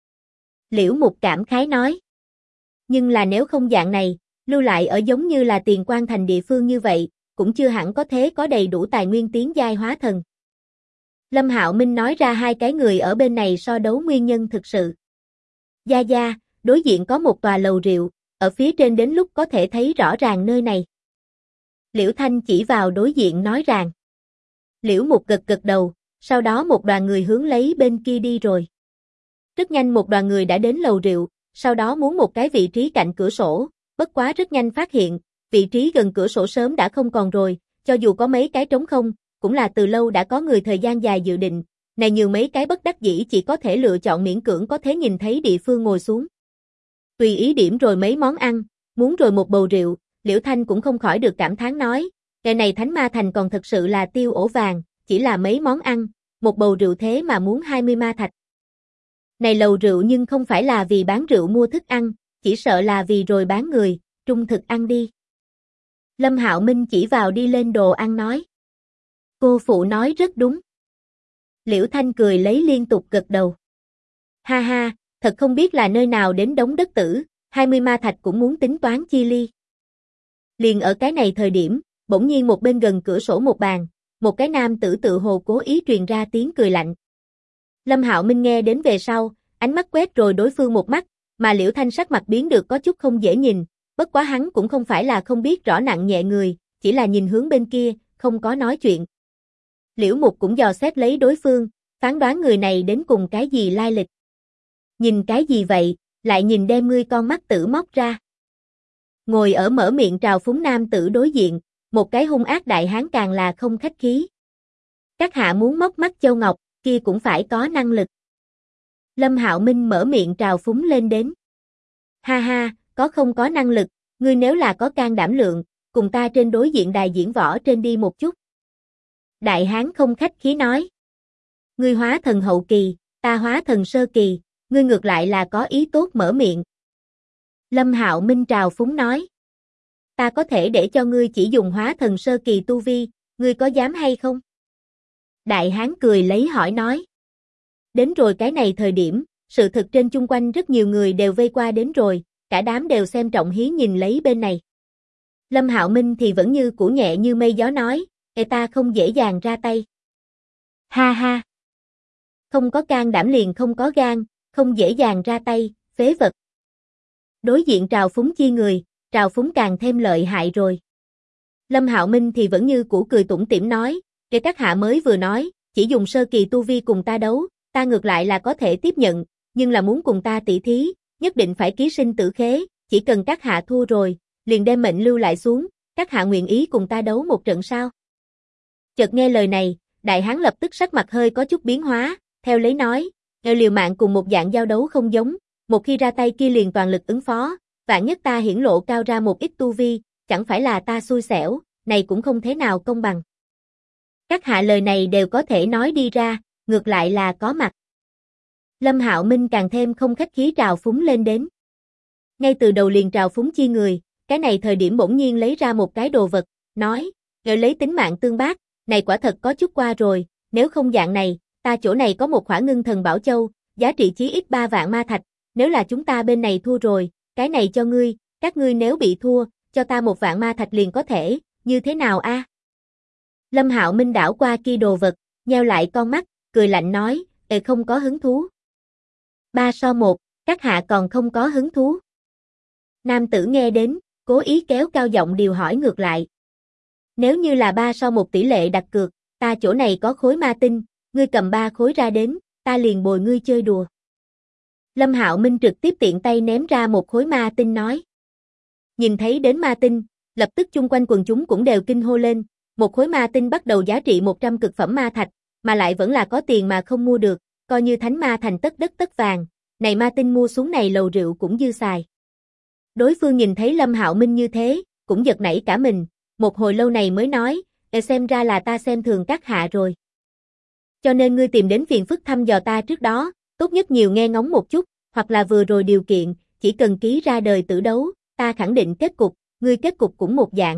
Liễu Mục cảm khái nói. Nhưng là nếu không dạng này, lưu lại ở giống như là Tiền Quan Thành địa phương như vậy, cũng chưa hẳn có thế có đầy đủ tài nguyên tiến giai hóa thần. Lâm Hạo Minh nói ra hai cái người ở bên này so đấu nguyên nhân thực sự. Gia Gia, đối diện có một tòa lầu rượu, ở phía trên đến lúc có thể thấy rõ ràng nơi này. Liễu Thanh chỉ vào đối diện nói rằng. Liễu Mục gật gật đầu, sau đó một đoàn người hướng lấy bên kia đi rồi. Rất nhanh một đoàn người đã đến lầu rượu, sau đó muốn một cái vị trí cạnh cửa sổ, bất quá rất nhanh phát hiện, vị trí gần cửa sổ sớm đã không còn rồi, cho dù có mấy cái trống không, cũng là từ lâu đã có người thời gian dài dự định, này nhiều mấy cái bất đắc dĩ chỉ có thể lựa chọn miễn cưỡng có thể nhìn thấy địa phương ngồi xuống. Tùy ý điểm rồi mấy món ăn, muốn rồi một bầu rượu, Liễu Thanh cũng không khỏi được cảm thán nói, cái này Thánh Ma Thành còn thật sự là tiêu ổ vàng, chỉ là mấy món ăn, một bầu rượu thế mà muốn 20 ma thạch. Này lầu rượu nhưng không phải là vì bán rượu mua thức ăn, chỉ sợ là vì rồi bán người, trung thực ăn đi. Lâm Hạo Minh chỉ vào đi lên đồ ăn nói. Cô phụ nói rất đúng. Liễu Thanh cười lấy liên tục gật đầu. Ha ha, thật không biết là nơi nào đến đống đất tử, 20 ma thạch cũng muốn tính toán chi ly. Liền ở cái này thời điểm, bỗng nhiên một bên gần cửa sổ một bàn, một cái nam tử tự hồ cố ý truyền ra tiếng cười lạnh. Lâm Hạo Minh nghe đến về sau, ánh mắt quét rồi đối phương một mắt, mà Liễu Thanh sắc mặt biến được có chút không dễ nhìn, bất quá hắn cũng không phải là không biết rõ nặng nhẹ người, chỉ là nhìn hướng bên kia, không có nói chuyện. Liễu Mục cũng dò xét lấy đối phương, phán đoán người này đến cùng cái gì lai lịch. Nhìn cái gì vậy, lại nhìn đem ngươi con mắt tử móc ra. Ngồi ở mở miệng trào phúng nam tử đối diện, một cái hung ác đại hán càng là không khách khí. Các hạ muốn móc mắt Châu Ngọc, kia cũng phải có năng lực. Lâm Hạo Minh mở miệng trào phúng lên đến. Ha ha, có không có năng lực, ngươi nếu là có can đảm lượng, cùng ta trên đối diện đài diễn võ trên đi một chút. Đại hán không khách khí nói. Ngươi hóa thần hậu kỳ, ta hóa thần sơ kỳ, ngươi ngược lại là có ý tốt mở miệng. Lâm Hạo Minh trào phúng nói. Ta có thể để cho ngươi chỉ dùng hóa thần sơ kỳ tu vi, ngươi có dám hay không? Đại hán cười lấy hỏi nói. Đến rồi cái này thời điểm, sự thực trên chung quanh rất nhiều người đều vây qua đến rồi, cả đám đều xem trọng hí nhìn lấy bên này. Lâm Hạo Minh thì vẫn như cũ nhẹ như mây gió nói, ta không dễ dàng ra tay. Ha ha. Không có can đảm liền không có gan, không dễ dàng ra tay, phế vật. Đối diện trào phúng chi người, trào phúng càng thêm lợi hại rồi. Lâm Hạo Minh thì vẫn như cũ cười tủm tỉm nói, các hạ mới vừa nói, chỉ dùng sơ kỳ tu vi cùng ta đấu, ta ngược lại là có thể tiếp nhận, nhưng là muốn cùng ta tỷ thí, nhất định phải ký sinh tử khế, chỉ cần các hạ thua rồi, liền đem mệnh lưu lại xuống, các hạ nguyện ý cùng ta đấu một trận sao? Chợt nghe lời này, đại hán lập tức sắc mặt hơi có chút biến hóa, theo lấy nói, liều mạng cùng một dạng giao đấu không giống, một khi ra tay kia liền toàn lực ứng phó, vạn nhất ta hiển lộ cao ra một ít tu vi, chẳng phải là ta xui xẻo, này cũng không thế nào công bằng. Các hạ lời này đều có thể nói đi ra, ngược lại là có mặt. Lâm Hạo Minh càng thêm không khách khí trào phúng lên đến. Ngay từ đầu liền trào phúng chi người, cái này thời điểm bỗng nhiên lấy ra một cái đồ vật, nói, lấy tính mạng tương bác, này quả thật có chút qua rồi, nếu không dạng này, ta chỗ này có một khỏa ngưng thần bảo châu, giá trị chí ít 3 vạn ma thạch, nếu là chúng ta bên này thua rồi, cái này cho ngươi, các ngươi nếu bị thua, cho ta 1 vạn ma thạch liền có thể, như thế nào a? Lâm Hạo Minh đảo qua kia đồ vật, nheo lại con mắt, cười lạnh nói, không có hứng thú. 3-1, các hạ còn không có hứng thú. Nam tử nghe đến, cố ý kéo cao giọng điều hỏi ngược lại. Nếu như là 3-1 tỷ lệ đặt cược, ta chỗ này có khối ma tinh, ngươi cầm 3 khối ra đến, ta liền bồi ngươi chơi đùa. Lâm Hạo Minh trực tiếp tiện tay ném ra một khối ma tinh nói. Nhìn thấy đến ma tinh, lập tức chung quanh quần chúng cũng đều kinh hô lên, một khối ma tinh bắt đầu giá trị 100 cực phẩm ma thạch, mà lại vẫn là có tiền mà không mua được, coi như thánh ma thành tất đất tất vàng, này ma tinh mua xuống này lầu rượu cũng dư xài. Đối phương nhìn thấy Lâm Hạo Minh như thế, cũng giật nảy cả mình, một hồi lâu này mới nói, xem ra là ta xem thường các hạ rồi. Cho nên ngươi tìm đến phiền phức thăm dò ta trước đó, tốt nhất nhiều nghe ngóng một chút, hoặc là vừa rồi điều kiện, chỉ cần ký ra đời tử đấu, ta khẳng định kết cục, ngươi kết cục cũng một dạng.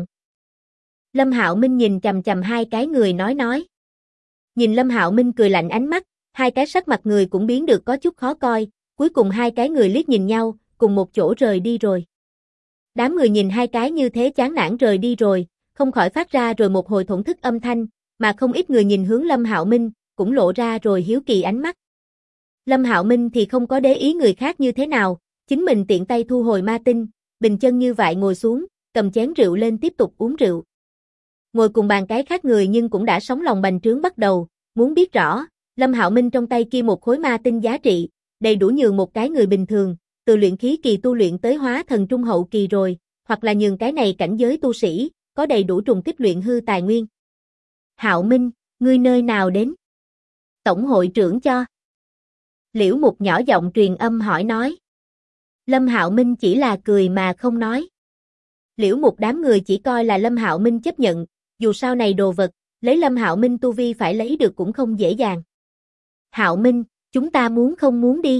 Lâm Hạo Minh nhìn chằm chằm hai cái người nói. Nhìn Lâm Hạo Minh cười lạnh ánh mắt, hai cái sắc mặt người cũng biến được có chút khó coi, cuối cùng hai cái người liếc nhìn nhau, cùng một chỗ rời đi rồi. Đám người nhìn hai cái như thế chán nản rời đi rồi, không khỏi phát ra rồi một hồi thổn thức âm thanh, mà không ít người nhìn hướng Lâm Hạo Minh, cũng lộ ra rồi hiếu kỳ ánh mắt. Lâm Hạo Minh thì không có để ý người khác như thế nào, chính mình tiện tay thu hồi ma tinh, bình chân như vậy ngồi xuống, cầm chén rượu lên tiếp tục uống rượu. Ngồi cùng bàn cái khác người nhưng cũng đã sóng lòng bành trướng bắt đầu, muốn biết rõ, Lâm Hạo Minh trong tay kia một khối ma tinh giá trị, đầy đủ nhường một cái người bình thường, từ luyện khí kỳ tu luyện tới hóa thần trung hậu kỳ rồi, hoặc là nhường cái này cảnh giới tu sĩ, có đầy đủ trùng kích luyện hư tài nguyên. Hạo Minh, ngươi nơi nào đến? Tổng hội trưởng cho. Liễu Mục nhỏ giọng truyền âm hỏi nói. Lâm Hạo Minh chỉ là cười mà không nói. Liễu Mục đám người chỉ coi là Lâm Hạo Minh chấp nhận, dù sao này đồ vật, lấy Lâm Hạo Minh tu vi phải lấy được cũng không dễ dàng. Hạo Minh, chúng ta muốn không muốn đi?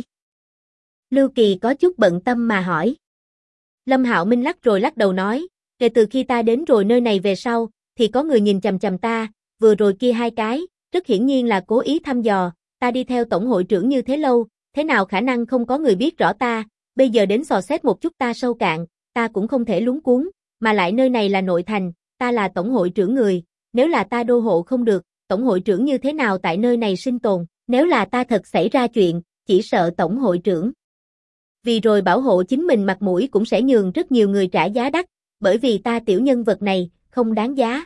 Lưu Kỳ có chút bận tâm mà hỏi. Lâm Hạo Minh lắc rồi lắc đầu nói, kể từ khi ta đến rồi nơi này về sau, thì có người nhìn chằm chằm ta, vừa rồi kia hai cái, rất hiển nhiên là cố ý thăm dò, ta đi theo tổng hội trưởng như thế lâu, thế nào khả năng không có người biết rõ ta, bây giờ đến dò xét một chút ta sâu cạn, ta cũng không thể luống cuống, mà lại nơi này là nội thành, ta là tổng hội trưởng người, nếu là ta đô hộ không được, tổng hội trưởng như thế nào tại nơi này sinh tồn, nếu là ta thật xảy ra chuyện, chỉ sợ tổng hội trưởng. Vì rồi bảo hộ chính mình mặt mũi cũng sẽ nhường rất nhiều người trả giá đắt, bởi vì ta tiểu nhân vật này, không đáng giá.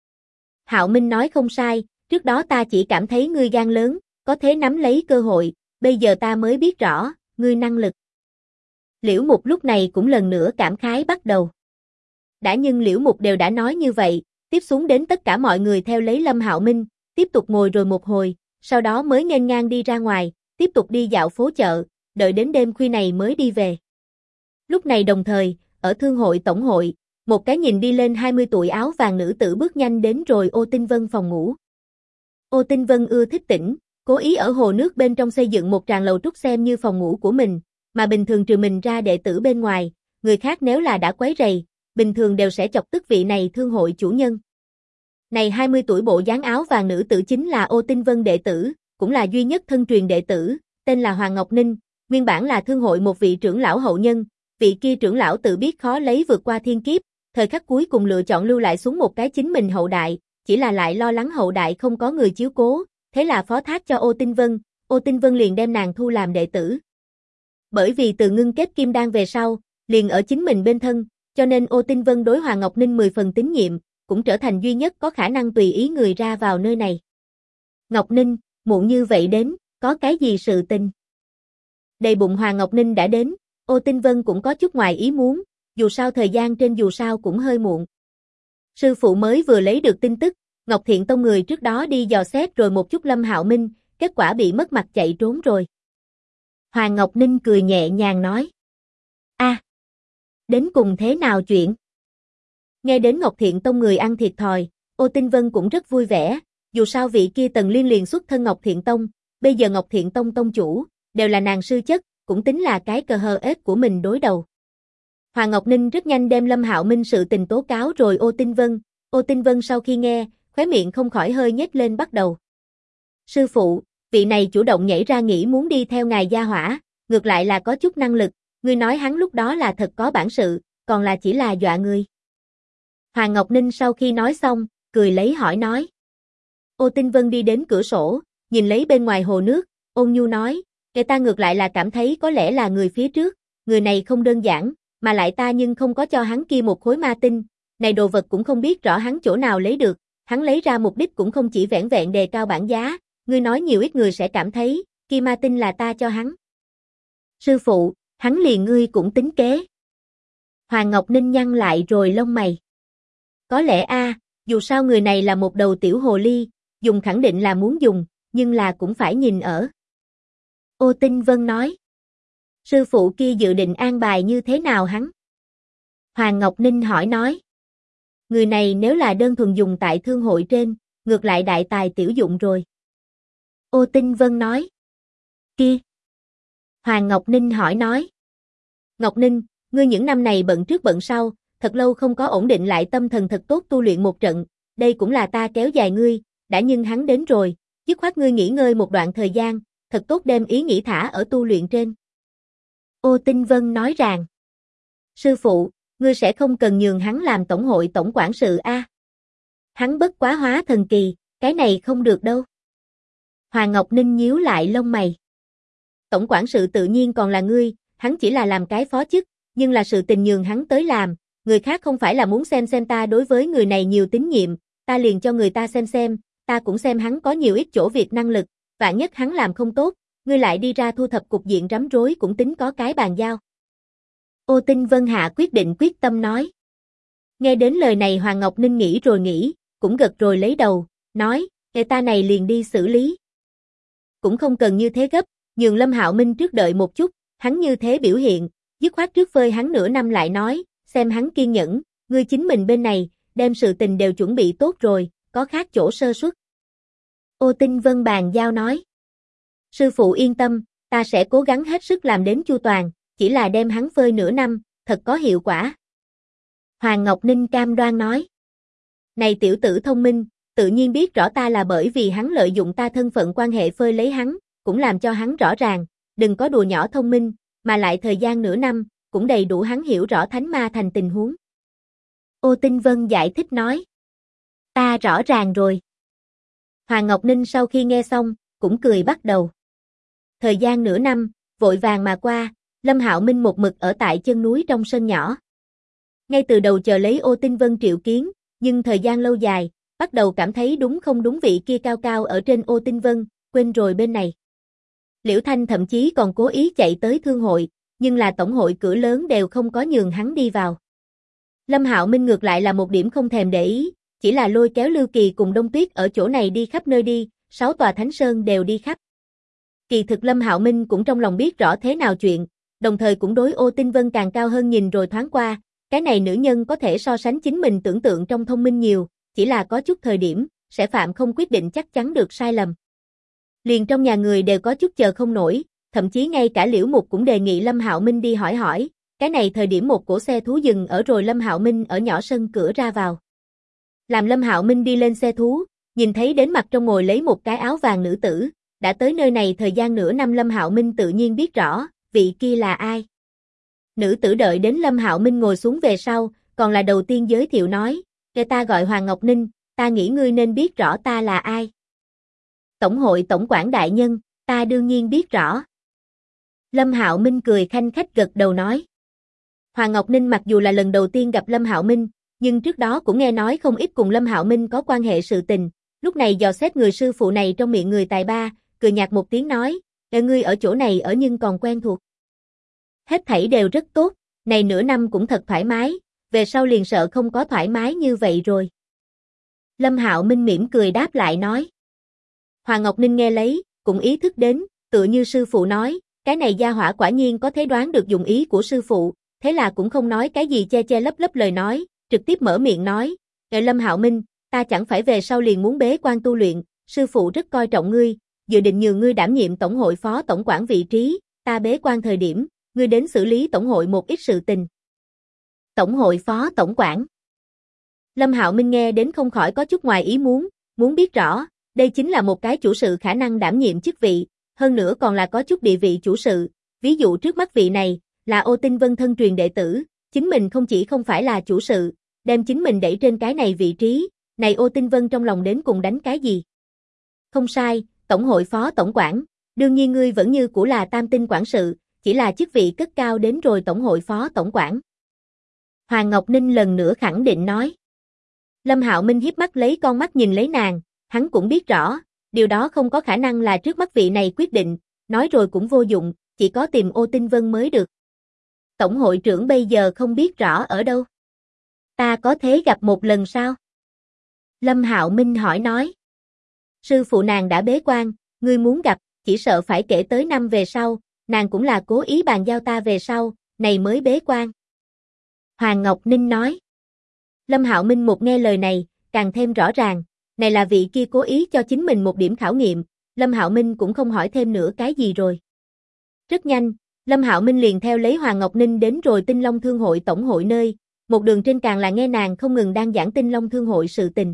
Hạo Minh nói không sai, trước đó ta chỉ cảm thấy ngươi gan lớn, có thế nắm lấy cơ hội, bây giờ ta mới biết rõ, ngươi năng lực. Liễu Mục lúc này cũng lần nữa cảm khái bắt đầu. Đã nhưng Liễu Mục đều đã nói như vậy, tiếp xuống đến tất cả mọi người theo lấy Lâm Hạo Minh, tiếp tục ngồi rồi một hồi, sau đó mới nghênh ngang đi ra ngoài, tiếp tục đi dạo phố chợ, đợi đến đêm khuya này mới đi về. Lúc này đồng thời, ở thương hội tổng hội, một cái nhìn đi lên 20 tuổi áo vàng nữ tử bước nhanh đến rồi Ô Tinh Vân phòng ngủ. Ô Tinh Vân ưa thích tĩnh, cố ý ở hồ nước bên trong xây dựng một tràng lầu trúc xem như phòng ngủ của mình, mà bình thường trừ mình ra đệ tử bên ngoài, người khác nếu là đã quấy rầy, bình thường đều sẽ chọc tức vị này thương hội chủ nhân. Này 20 tuổi bộ dáng áo vàng nữ tử chính là Ô Tinh Vân đệ tử, cũng là duy nhất thân truyền đệ tử, tên là Hoàng Ngọc Ninh, nguyên bản là thương hội một vị trưởng lão hậu nhân, vị kia trưởng lão tự biết khó lấy vượt qua thiên kiếp, thời khắc cuối cùng lựa chọn lưu lại xuống một cái chính mình hậu đại, chỉ là lại lo lắng hậu đại không có người chiếu cố, thế là phó thác cho Ô Tinh Vân liền đem nàng thu làm đệ tử. Bởi vì từ ngưng kết kim đan về sau, liền ở chính mình bên thân, cho nên Ô Tinh Vân đối Hoàng Ngọc Ninh 10 phần tín nhiệm, cũng trở thành duy nhất có khả năng tùy ý người ra vào nơi này. Ngọc Ninh, muộn như vậy đến, có cái gì sự tình? Đầy bụng Hoàng Ngọc Ninh đã đến, Ô Tinh Vân cũng có chút ngoài ý muốn, dù sao thời gian trên dù sao cũng hơi muộn. Sư phụ mới vừa lấy được tin tức, Ngọc Thiện Tông người trước đó đi dò xét rồi một chút Lâm Hạo Minh, kết quả bị mất mặt chạy trốn rồi. Hoàng Ngọc Ninh cười nhẹ nhàng nói. Đến cùng thế nào chuyện? Nghe đến Ngọc Thiện Tông người ăn thiệt thòi, Ô Tinh Vân cũng rất vui vẻ, dù sao vị kia Tần Liên liền xuất thân Ngọc Thiện Tông, bây giờ Ngọc Thiện Tông tông chủ, đều là nàng sư chất, cũng tính là cái cờ hờ ết của mình đối đầu. Hoàng Ngọc Ninh rất nhanh đem Lâm Hạo Minh sự tình tố cáo rồi Ô Tinh Vân sau khi nghe, khóe miệng không khỏi hơi nhếch lên bắt đầu. Sư phụ, vị này chủ động nhảy ra nghĩ muốn đi theo ngài gia hỏa, ngược lại là có chút năng lực, ngươi nói hắn lúc đó là thật có bản sự, còn là chỉ là dọa ngươi. Hoàng Ngọc Ninh sau khi nói xong, cười lấy hỏi nói. Ô Tinh Vân đi đến cửa sổ, nhìn lấy bên ngoài hồ nước, ôn nhu nói, kẻ ta ngược lại là cảm thấy có lẽ là người phía trước, người này không đơn giản, mà lại ta nhưng không có cho hắn kia một khối ma tinh, này đồ vật cũng không biết rõ hắn chỗ nào lấy được, hắn lấy ra mục đích cũng không chỉ vẻn vẹn đề cao bản giá, ngươi nói nhiều ít người sẽ cảm thấy, kia ma tinh là ta cho hắn. Sư phụ, hắn liền ngươi cũng tính kế. Hoàng Ngọc Ninh nhăn lại rồi lông mày. Có lẽ dù sao người này là một đầu tiểu hồ ly, dùng khẳng định là muốn dùng, nhưng là cũng phải nhìn ở. Ô Tinh Vân nói. Sư phụ kia dự định an bài như thế nào hắn? Hoàng Ngọc Ninh hỏi nói. Người này nếu là đơn thuần dùng tại thương hội trên, ngược lại đại tài tiểu dụng rồi. Ô Tinh Vân nói. Kia. Hoàng Ngọc Ninh hỏi nói. Ngọc Ninh, ngươi những năm này bận trước bận sau, thật lâu không có ổn định lại tâm thần thật tốt tu luyện một trận, đây cũng là ta kéo dài ngươi, đã nhưng hắn đến rồi, dứt khoát ngươi nghỉ ngơi một đoạn thời gian, thật tốt đem ý nghĩ thả ở tu luyện trên. Ô Tinh Vân nói rằng. Sư phụ, ngươi sẽ không cần nhường hắn làm tổng hội tổng quản sự Hắn bất quá hóa thần kỳ, cái này không được đâu. Hoàng Ngọc Ninh nhíu lại lông mày. Tổng quản sự tự nhiên còn là ngươi, hắn chỉ là làm cái phó chức, nhưng là sự tình nhường hắn tới làm, người khác không phải là muốn xem ta đối với người này nhiều tín nhiệm, ta liền cho người ta xem, ta cũng xem hắn có nhiều ít chỗ việc năng lực, vạn nhất hắn làm không tốt, ngươi lại đi ra thu thập cục diện rắm rối cũng tính có cái bàn giao. Ô Tinh Vân hạ quyết định quyết tâm nói. Nghe đến lời này Hoàng Ngọc Ninh nghĩ rồi nghĩ, cũng gật rồi lấy đầu, nói, ta này liền đi xử lý. Cũng không cần như thế gấp, nhường Lâm Hạo Minh trước đợi một chút, hắn như thế biểu hiện, dứt khoát trước phơi hắn nửa năm lại nói, xem hắn kiên nhẫn, ngươi chính mình bên này, đem sự tình đều chuẩn bị tốt rồi, có khác chỗ sơ suất. Ô Tinh Vân bàn giao nói. Sư phụ yên tâm, ta sẽ cố gắng hết sức làm đến chu toàn, chỉ là đem hắn phơi nửa năm, thật có hiệu quả. Hoàng Ngọc Ninh cam đoan nói. Này tiểu tử thông minh, tự nhiên biết rõ ta là bởi vì hắn lợi dụng ta thân phận quan hệ phơi lấy hắn, cũng làm cho hắn rõ ràng, đừng có đùa nhỏ thông minh, mà lại thời gian nửa năm, cũng đầy đủ hắn hiểu rõ Thánh Ma Thành tình huống. Ô Tinh Vân giải thích nói. Ta rõ ràng rồi. Hoàng Ngọc Ninh sau khi nghe xong, cũng cười bắt đầu. Thời gian nửa năm, vội vàng mà qua, Lâm Hạo Minh một mực ở tại chân núi trong sân nhỏ. Ngay từ đầu chờ lấy Ô Tinh Vân triệu kiến, nhưng thời gian lâu dài, bắt đầu cảm thấy đúng không đúng vị kia cao cao ở trên Ô Tinh Vân, quên rồi bên này. Liễu Thanh thậm chí còn cố ý chạy tới thương hội, nhưng là tổng hội cửa lớn đều không có nhường hắn đi vào. Lâm Hạo Minh ngược lại là một điểm không thèm để ý, chỉ là lôi kéo Lưu Kỳ cùng Đông Tuyết ở chỗ này đi khắp nơi đi, 6 tòa thánh sơn đều đi khắp. Kỳ thực Lâm Hạo Minh cũng trong lòng biết rõ thế nào chuyện, đồng thời cũng đối Ô Tinh Vân càng cao hơn nhìn rồi thoáng qua, cái này nữ nhân có thể so sánh chính mình tưởng tượng trong thông minh nhiều, chỉ là có chút thời điểm, sẽ phạm không quyết định chắc chắn được sai lầm. Liền trong nhà người đều có chút chờ không nổi, thậm chí ngay cả Liễu Mục cũng đề nghị Lâm Hạo Minh đi hỏi, cái này thời điểm một cỗ xe thú dừng ở rồi Lâm Hạo Minh ở nhỏ sân cửa ra vào. Làm Lâm Hạo Minh đi lên xe thú, nhìn thấy đến mặt trong ngồi lấy một cái áo vàng nữ tử, đã tới nơi này thời gian nửa năm Lâm Hạo Minh tự nhiên biết rõ, vị kia là ai. Nữ tử đợi đến Lâm Hạo Minh ngồi xuống về sau, còn là đầu tiên giới thiệu nói, "Kẻ ta gọi Hoàng Ngọc Ninh, ta nghĩ ngươi nên biết rõ ta là ai." Tổng hội tổng quản đại nhân, ta đương nhiên biết rõ. Lâm Hạo Minh cười khanh khách gật đầu nói. Hoàng Ngọc Ninh mặc dù là lần đầu tiên gặp Lâm Hạo Minh, nhưng trước đó cũng nghe nói không ít cùng Lâm Hạo Minh có quan hệ sự tình, lúc này dò xét người sư phụ này trong miệng người tài ba, cười nhạt một tiếng nói, ngươi ở chỗ này ở nhưng còn quen thuộc. Hết thảy đều rất tốt, này nửa năm cũng thật thoải mái, về sau liền sợ không có thoải mái như vậy rồi. Lâm Hạo Minh mỉm cười đáp lại nói. Hoàng Ngọc Ninh nghe lấy, cũng ý thức đến, tựa như sư phụ nói, cái này gia hỏa quả nhiên có thể đoán được dụng ý của sư phụ, thế là cũng không nói cái gì che che lấp lấp lời nói, trực tiếp mở miệng nói, Lâm Hạo Minh, ta chẳng phải về sau liền muốn bế quan tu luyện, sư phụ rất coi trọng ngươi, dự định nhường ngươi đảm nhiệm tổng hội phó tổng quản vị trí, ta bế quan thời điểm, ngươi đến xử lý tổng hội một ít sự tình. Tổng hội phó tổng quản. Lâm Hạo Minh nghe đến không khỏi có chút ngoài ý muốn biết rõ, đây chính là một cái chủ sự khả năng đảm nhiệm chức vị, hơn nữa còn là có chút địa vị chủ sự, ví dụ trước mắt vị này, là Ô Tinh Vân thân truyền đệ tử, chính mình không chỉ không phải là chủ sự, đem chính mình đẩy trên cái này vị trí, này Ô Tinh Vân trong lòng đến cùng đánh cái gì? Không sai, tổng hội phó tổng quản, đương nhiên ngươi vẫn như cũ là tam tinh quản sự, chỉ là chức vị cất cao đến rồi tổng hội phó tổng quản. Hoàng Ngọc Ninh lần nữa khẳng định nói. Lâm Hạo Minh hiếp mắt lấy con mắt nhìn lấy nàng, hắn cũng biết rõ, điều đó không có khả năng là trước mắt vị này quyết định, nói rồi cũng vô dụng, chỉ có tìm Ô Tinh Vân mới được. Tổng hội trưởng bây giờ không biết rõ ở đâu. Ta có thể gặp một lần sao? Lâm Hạo Minh hỏi nói. Sư phụ nàng đã bế quan, ngươi muốn gặp, chỉ sợ phải kể tới năm về sau, nàng cũng là cố ý bàn giao ta về sau, này mới bế quan. Hoàng Ngọc Ninh nói. Lâm Hạo Minh một nghe lời này, càng thêm rõ ràng, này là vị kia cố ý cho chính mình một điểm khảo nghiệm, Lâm Hạo Minh cũng không hỏi thêm nữa cái gì rồi. Rất nhanh, Lâm Hạo Minh liền theo lấy Hoàng Ngọc Ninh đến rồi Tinh Long Thương hội tổng hội nơi, một đường trên càng là nghe nàng không ngừng đang giảng Tinh Long Thương hội sự tình.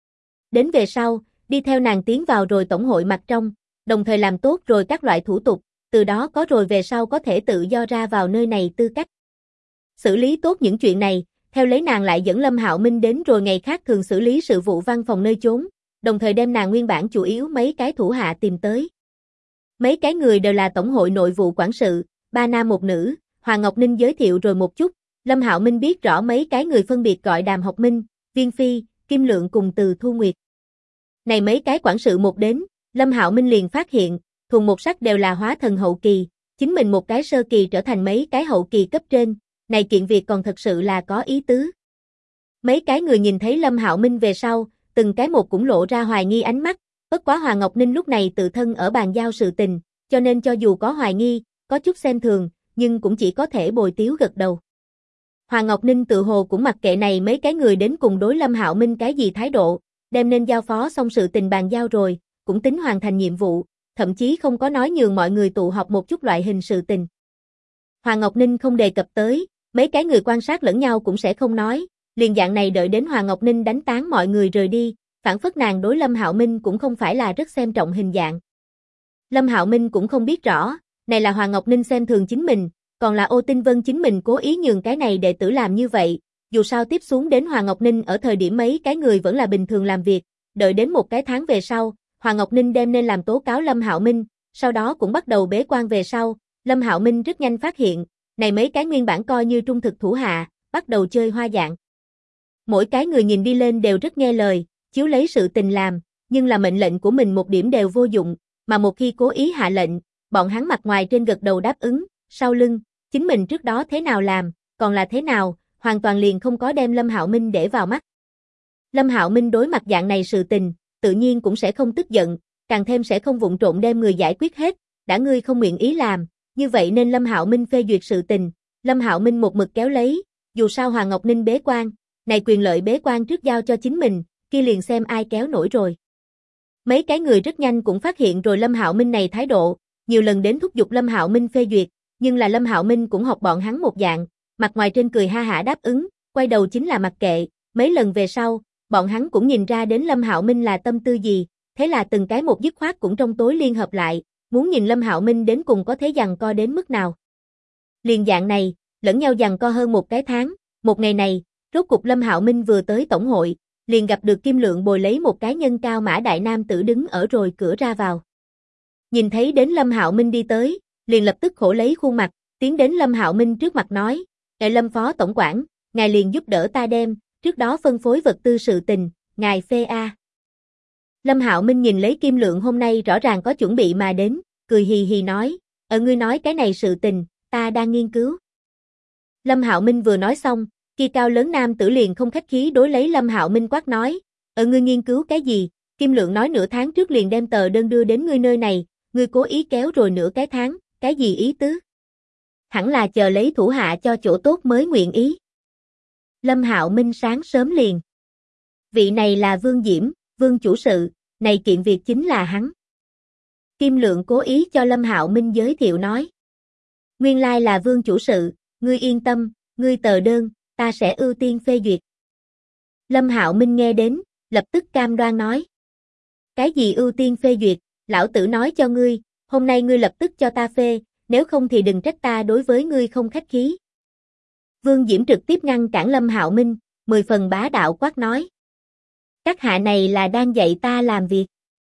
Đến về sau, đi theo nàng tiến vào rồi tổng hội mặt trong, đồng thời làm tốt rồi các loại thủ tục, từ đó có rồi về sau có thể tự do ra vào nơi này tư cách. Xử lý tốt những chuyện này, theo lấy nàng lại dẫn Lâm Hạo Minh đến rồi ngày khác thường xử lý sự vụ văn phòng nơi chốn, đồng thời đem nàng nguyên bản chủ yếu mấy cái thủ hạ tìm tới. Mấy cái người đều là tổng hội nội vụ quản sự, ba nam một nữ, Hoàng Ngọc Ninh giới thiệu rồi một chút, Lâm Hạo Minh biết rõ mấy cái người phân biệt gọi Đàm Học Minh, Viên Phi, Kim Lượng cùng Từ Thu Nguyệt. Này mấy cái quản sự một đến, Lâm Hạo Minh liền phát hiện, thuần một sắc đều là hóa thần hậu kỳ, chính mình một cái sơ kỳ trở thành mấy cái hậu kỳ cấp trên, này kiện việc còn thật sự là có ý tứ. Mấy cái người nhìn thấy Lâm Hạo Minh về sau, từng cái một cũng lộ ra hoài nghi ánh mắt, bất quá Hoàng Ngọc Ninh lúc này tự thân ở bàn giao sự tình, cho nên cho dù có hoài nghi, có chút xem thường, nhưng cũng chỉ có thể bồi tiếu gật đầu. Hoàng Ngọc Ninh tự hồ cũng mặc kệ này mấy cái người đến cùng đối Lâm Hạo Minh cái gì thái độ, đem nên giao phó xong sự tình bàn giao rồi, cũng tính hoàn thành nhiệm vụ, thậm chí không có nói nhường mọi người tụ họp một chút loại hình sự tình. Hoàng Ngọc Ninh không đề cập tới, mấy cái người quan sát lẫn nhau cũng sẽ không nói, liền dạng này đợi đến Hoàng Ngọc Ninh đánh tán mọi người rời đi, phản phất nàng đối Lâm Hạo Minh cũng không phải là rất xem trọng hình dạng. Lâm Hạo Minh cũng không biết rõ, này là Hoàng Ngọc Ninh xem thường chính mình, còn là Ô Tinh Vân chính mình cố ý nhường cái này đệ tử làm như vậy, dù sao tiếp xuống đến Hoàng Ngọc Ninh ở thời điểm mấy cái người vẫn là bình thường làm việc, đợi đến một cái tháng về sau, Hoàng Ngọc Ninh đem nên làm tố cáo Lâm Hạo Minh, sau đó cũng bắt đầu bế quan về sau, Lâm Hạo Minh rất nhanh phát hiện, này mấy cái nguyên bản coi như trung thực thủ hạ, bắt đầu chơi hoa dạng. Mỗi cái người nhìn đi lên đều rất nghe lời, chiếu lấy sự tình làm, nhưng là mệnh lệnh của mình một điểm đều vô dụng, mà một khi cố ý hạ lệnh, bọn hắn mặt ngoài trên gật đầu đáp ứng, sau lưng, chính mình trước đó thế nào làm, còn là thế nào, hoàn toàn liền không có đem Lâm Hạo Minh để vào mắt. Lâm Hạo Minh đối mặt dạng này sự tình, tự nhiên cũng sẽ không tức giận, càng thêm sẽ không vụng trộn đem người giải quyết hết, đã ngươi không nguyện ý làm, như vậy nên Lâm Hạo Minh phê duyệt sự tình, Lâm Hạo Minh một mực kéo lấy, dù sao Hoàng Ngọc Ninh bế quan, này quyền lợi bế quan trước giao cho chính mình, kia liền xem ai kéo nổi rồi. Mấy cái người rất nhanh cũng phát hiện rồi Lâm Hạo Minh này thái độ, nhiều lần đến thúc giục Lâm Hạo Minh phê duyệt, nhưng là Lâm Hạo Minh cũng học bọn hắn một dạng, mặt ngoài trên cười ha hả đáp ứng, quay đầu chính là mặc kệ, mấy lần về sau, bọn hắn cũng nhìn ra đến Lâm Hạo Minh là tâm tư gì, thế là từng cái một dứt khoát cũng trong tối liên hợp lại, muốn nhìn Lâm Hạo Minh đến cùng có thế giằng co đến mức nào. Liền dạng này, lẫn nhau giằng co hơn một cái tháng, một ngày này, rốt cục Lâm Hạo Minh vừa tới tổng hội, liền gặp được Kim Lượng bồi lấy một cái nhân cao mã đại nam tử đứng ở rồi cửa ra vào. Nhìn thấy đến Lâm Hạo Minh đi tới, liền lập tức khổ lấy khuôn mặt, tiến đến Lâm Hạo Minh trước mặt nói, Lâm phó tổng quản, ngài liền giúp đỡ ta đem, trước đó phân phối vật tư sự tình, ngài phê a. Lâm Hạo Minh nhìn lấy Kim Lượng hôm nay rõ ràng có chuẩn bị mà đến, cười hì hì nói, ngươi nói cái này sự tình, ta đang nghiên cứu. Lâm Hạo Minh vừa nói xong, kia cao lớn nam tử liền không khách khí đối lấy Lâm Hạo Minh quát nói, ngươi nghiên cứu cái gì? Kim Lượng nói nửa tháng trước liền đem tờ đơn đưa đến ngươi nơi này, ngươi cố ý kéo rồi nửa cái tháng, cái gì ý tứ? Hẳn là chờ lấy thủ hạ cho chỗ tốt mới nguyện ý. Lâm Hạo Minh sáng sớm liền. Vị này là Vương Diễm, Vương chủ sự, này kiện việc chính là hắn. Kim Lượng cố ý cho Lâm Hạo Minh giới thiệu nói. Nguyên lai là Vương chủ sự, ngươi yên tâm, ngươi tờ đơn, ta sẽ ưu tiên phê duyệt. Lâm Hạo Minh nghe đến, lập tức cam đoan nói. Cái gì ưu tiên phê duyệt, lão tử nói cho ngươi, hôm nay ngươi lập tức cho ta phê, nếu không thì đừng trách ta đối với ngươi không khách khí. Vương Diễm trực tiếp ngăn cản Lâm Hạo Minh, 10 phần bá đạo quát nói. Các hạ này là đang dạy ta làm việc.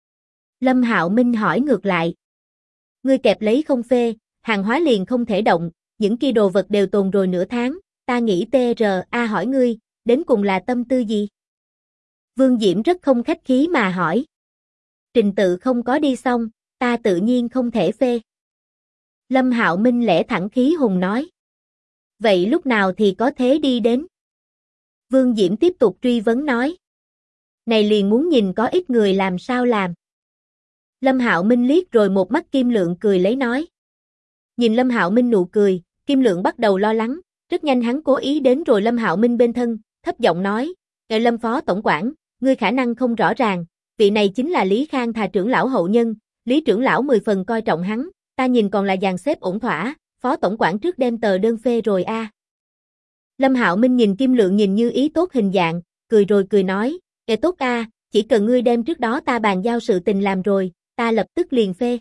Lâm Hạo Minh hỏi ngược lại. Ngươi kẹp lấy không phê, hàng hóa liền không thể động, những kia đồ vật đều tồn rồi nửa tháng, ta nghĩ TRA hỏi ngươi, đến cùng là tâm tư gì? Vương Diễm rất không khách khí mà hỏi. Trình tự không có đi xong, ta tự nhiên không thể phê. Lâm Hạo Minh lẽ thẳng khí hùng nói. Vậy lúc nào thì có thế đi đến? Vương Diễm tiếp tục truy vấn nói. Này liền muốn nhìn có ít người làm sao làm. Lâm Hạo Minh liếc rồi một mắt Kim Lượng cười lấy nói. Nhìn Lâm Hạo Minh nụ cười, Kim Lượng bắt đầu lo lắng, rất nhanh hắn cố ý đến rồi Lâm Hạo Minh bên thân, thấp giọng nói, Lâm Phó Tổng quản, ngươi khả năng không rõ ràng, vị này chính là Lý Khang thà trưởng lão hậu nhân, Lý trưởng lão 10 phần coi trọng hắn, ta nhìn còn là dàn xếp ổn thỏa, Phó Tổng quản trước đem tờ đơn phê rồi a. Lâm Hạo Minh nhìn Kim Lượng nhìn như ý tốt hình dạng, cười rồi cười nói, tốt a, chỉ cần ngươi đem trước đó ta bàn giao sự tình làm rồi, ta lập tức liền phê.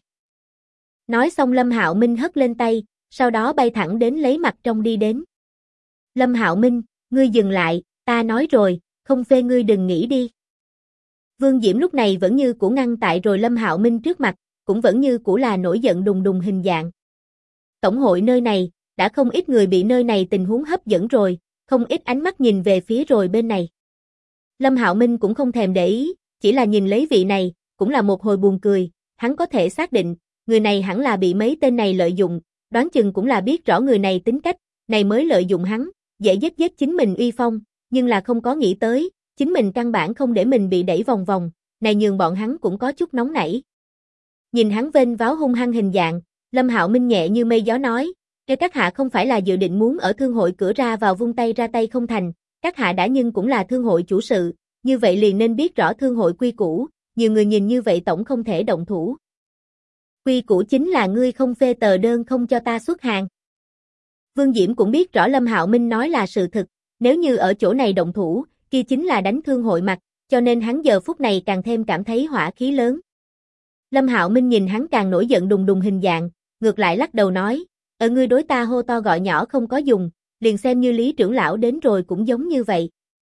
Nói xong Lâm Hạo Minh hất lên tay, sau đó bay thẳng đến lấy mặt trong đi đến. Lâm Hạo Minh, ngươi dừng lại, ta nói rồi, không phê ngươi đừng nghĩ đi. Vương Diễm lúc này vẫn như cũ ngăn tại rồi Lâm Hạo Minh trước mặt, cũng vẫn như cũ là nổi giận đùng đùng hình dạng. Tổng hội nơi này, đã không ít người bị nơi này tình huống hấp dẫn rồi, không ít ánh mắt nhìn về phía rồi bên này. Lâm Hạo Minh cũng không thèm để ý, chỉ là nhìn lấy vị này, cũng là một hồi buồn cười, hắn có thể xác định, người này hẳn là bị mấy tên này lợi dụng, đoán chừng cũng là biết rõ người này tính cách, này mới lợi dụng hắn, dễ giết chính mình uy phong, nhưng là không có nghĩ tới, chính mình căn bản không để mình bị đẩy vòng vòng, này nhường bọn hắn cũng có chút nóng nảy. Nhìn hắn vênh váo hung hăng hình dạng, Lâm Hạo Minh nhẹ như mây gió nói, các hạ không phải là dự định muốn ở thương hội cửa ra vào vung tay ra tay không thành, các hạ đã nhưng cũng là thương hội chủ sự, như vậy liền nên biết rõ thương hội quy củ, nhiều người nhìn như vậy tổng không thể động thủ. Quy củ chính là ngươi không phê tờ đơn không cho ta xuất hàng. Vương Diễm cũng biết rõ Lâm Hạo Minh nói là sự thực, nếu như ở chỗ này động thủ, kia chính là đánh thương hội mặt, cho nên hắn giờ phút này càng thêm cảm thấy hỏa khí lớn. Lâm Hạo Minh nhìn hắn càng nổi giận đùng đùng hình dạng, ngược lại lắc đầu nói, ngươi đối ta hô to gọi nhỏ không có dùng, liền xem như Lý trưởng lão đến rồi cũng giống như vậy.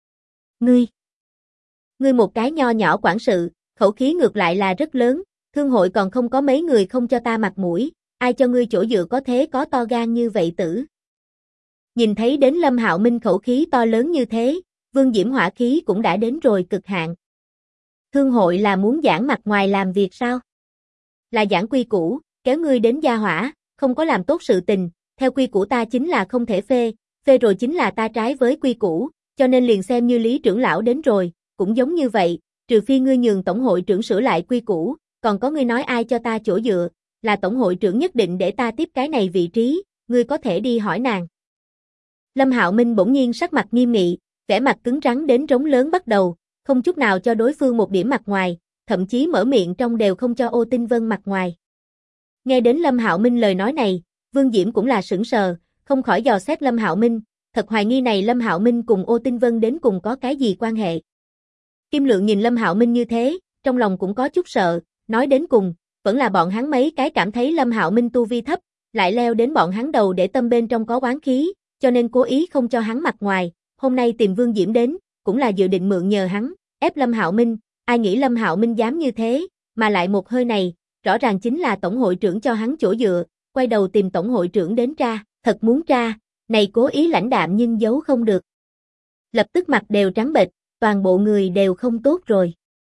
Ngươi một cái nho nhỏ quản sự, khẩu khí ngược lại là rất lớn, thương hội còn không có mấy người không cho ta mặt mũi, ai cho ngươi chỗ dựa có thế có to gan như vậy tử. Nhìn thấy đến Lâm Hạo Minh khẩu khí to lớn như thế, Vương Diễm hỏa khí cũng đã đến rồi cực hạn. Thương hội là muốn giảng mặt ngoài làm việc sao? Là giảng quy củ, kéo ngươi đến gia hỏa, không có làm tốt sự tình, theo quy củ ta chính là không thể phê rồi chính là ta trái với quy củ, cho nên liền xem như Lý trưởng lão đến rồi, cũng giống như vậy, trừ phi ngươi nhường tổng hội trưởng sửa lại quy củ, còn có ngươi nói ai cho ta chỗ dựa, là tổng hội trưởng nhất định để ta tiếp cái này vị trí, ngươi có thể đi hỏi nàng. Lâm Hạo Minh bỗng nhiên sắc mặt nghiêm nghị, vẻ mặt cứng rắn đến rống lớn bắt đầu, không chút nào cho đối phương một điểm mặt ngoài, thậm chí mở miệng trong đều không cho Ô Tinh Vân mặt ngoài. Nghe đến Lâm Hạo Minh lời nói này, Vương Diễm cũng là sững sờ, không khỏi dò xét Lâm Hạo Minh, thật hoài nghi này Lâm Hạo Minh cùng Ô Tinh Vân đến cùng có cái gì quan hệ. Kim Lượng nhìn Lâm Hạo Minh như thế, trong lòng cũng có chút sợ, nói đến cùng, vẫn là bọn hắn mấy cái cảm thấy Lâm Hạo Minh tu vi thấp, lại leo đến bọn hắn đầu để tâm bên trong có oán khí, cho nên cố ý không cho hắn mặt ngoài, hôm nay tìm Vương Diễm đến, cũng là dự định mượn nhờ hắn, ép Lâm Hạo Minh, ai nghĩ Lâm Hạo Minh dám như thế, mà lại một hơi này, rõ ràng chính là tổng hội trưởng cho hắn chỗ dựa, quay đầu tìm tổng hội trưởng đến tra, thật muốn tra, này cố ý lãnh đạm nhưng giấu không được. Lập tức mặt đều trắng bệch, toàn bộ người đều không tốt rồi.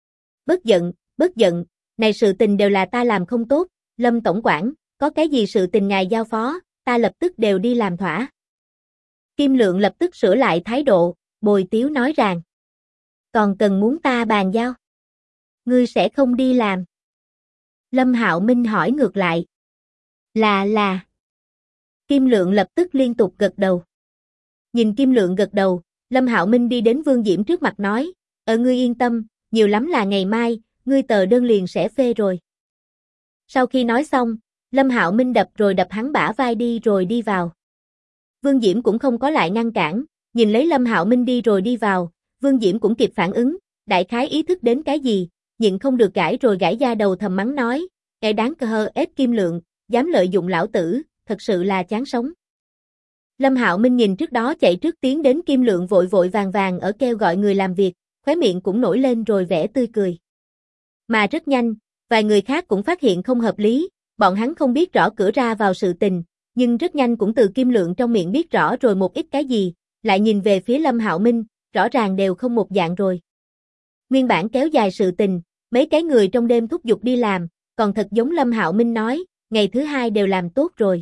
Bất giận, này sự tình đều là ta làm không tốt, Lâm tổng quản, có cái gì sự tình ngài giao phó, ta lập tức đều đi làm thỏa. Kim Lượng lập tức sửa lại thái độ, bồi tiếu nói rằng, còn cần muốn ta bàn giao? Ngươi sẽ không đi làm? Lâm Hạo Minh hỏi ngược lại. Là. Kim Lượng lập tức liên tục gật đầu. Nhìn Kim Lượng gật đầu, Lâm Hạo Minh đi đến Vương Diễm trước mặt nói, ngươi yên tâm, nhiều lắm là ngày mai, ngươi tờ đơn liền sẽ phê rồi. Sau khi nói xong, Lâm Hạo Minh đập hắn bả vai đi rồi đi vào. Vương Diễm cũng không có lại ngăn cản, nhìn lấy Lâm Hạo Minh đi rồi đi vào, Vương Diễm cũng kịp phản ứng, đại khái ý thức đến cái gì, nhịn không được gãi da đầu thầm mắng nói, cái đáng cờ ép Kim Lượng, dám lợi dụng lão tử, thật sự là chán sống. Lâm Hạo Minh nhìn trước đó chạy trước tiến đến Kim Lượng vội vàng ở kêu gọi người làm việc, khóe miệng cũng nổi lên rồi vẻ tươi cười. Mà rất nhanh, vài người khác cũng phát hiện không hợp lý, bọn hắn không biết rõ cửa ra vào sự tình, nhưng rất nhanh cũng từ Kim Lượng trong miệng biết rõ rồi một ít cái gì, lại nhìn về phía Lâm Hạo Minh, rõ ràng đều không một dạng rồi. Nguyên bản kéo dài sự tình, mấy cái người trong đêm thúc giục đi làm, còn thật giống Lâm Hạo Minh nói, ngày thứ hai đều làm tốt rồi.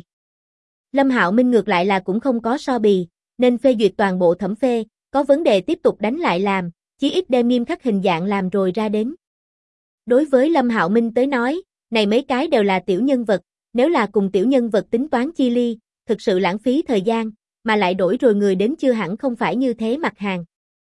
Lâm Hạo Minh ngược lại là cũng không có so bì, nên phê duyệt toàn bộ thẩm phê, có vấn đề tiếp tục đánh lại làm, chí ít đem nghiêm khắc hình dạng làm rồi ra đến. Đối với Lâm Hạo Minh tới nói, này mấy cái đều là tiểu nhân vật, nếu là cùng tiểu nhân vật tính toán chi ly, thực sự lãng phí thời gian, mà lại đổi rồi người đến chưa hẳn không phải như thế mặt hàng.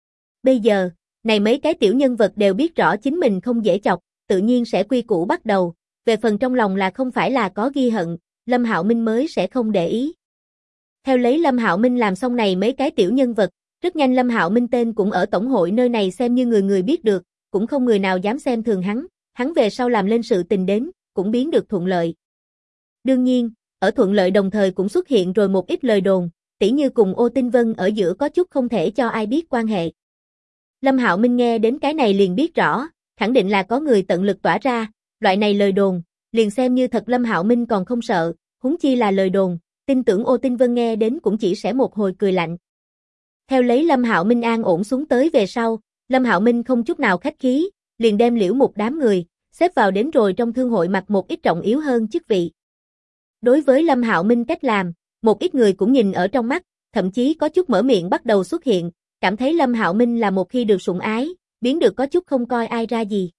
Bây giờ, này mấy cái tiểu nhân vật đều biết rõ chính mình không dễ chọc, tự nhiên sẽ quy củ bắt đầu, về phần trong lòng là không phải là có ghi hận, Lâm Hạo Minh mới sẽ không để ý. Theo lấy Lâm Hạo Minh làm xong này mấy cái tiểu nhân vật, rất nhanh Lâm Hạo Minh tên cũng ở tổng hội nơi này xem như người người biết được, cũng không người nào dám xem thường hắn về sau làm lên sự tình đến, cũng biến được thuận lợi. Đương nhiên, ở thuận lợi đồng thời cũng xuất hiện rồi một ít lời đồn, tỉ như cùng Ô Tinh Vân ở giữa có chút không thể cho ai biết quan hệ. Lâm Hạo Minh nghe đến cái này liền biết rõ, khẳng định là có người tận lực tỏa ra, loại này lời đồn, liền xem như thật Lâm Hạo Minh còn không sợ, huống chi là lời đồn, tin tưởng Ô Tinh Vân nghe đến cũng chỉ sẽ một hồi cười lạnh. Theo lấy Lâm Hạo Minh an ổn xuống tới về sau, Lâm Hạo Minh không chút nào khách khí, liền đem Liễu Mục đám người xếp vào đến rồi trong thương hội mặc một ít trọng yếu hơn chức vị. Đối với Lâm Hạo Minh cách làm, một ít người cũng nhìn ở trong mắt, thậm chí có chút mở miệng bắt đầu xuất hiện, cảm thấy Lâm Hạo Minh là một khi được sủng ái, biến được có chút không coi ai ra gì.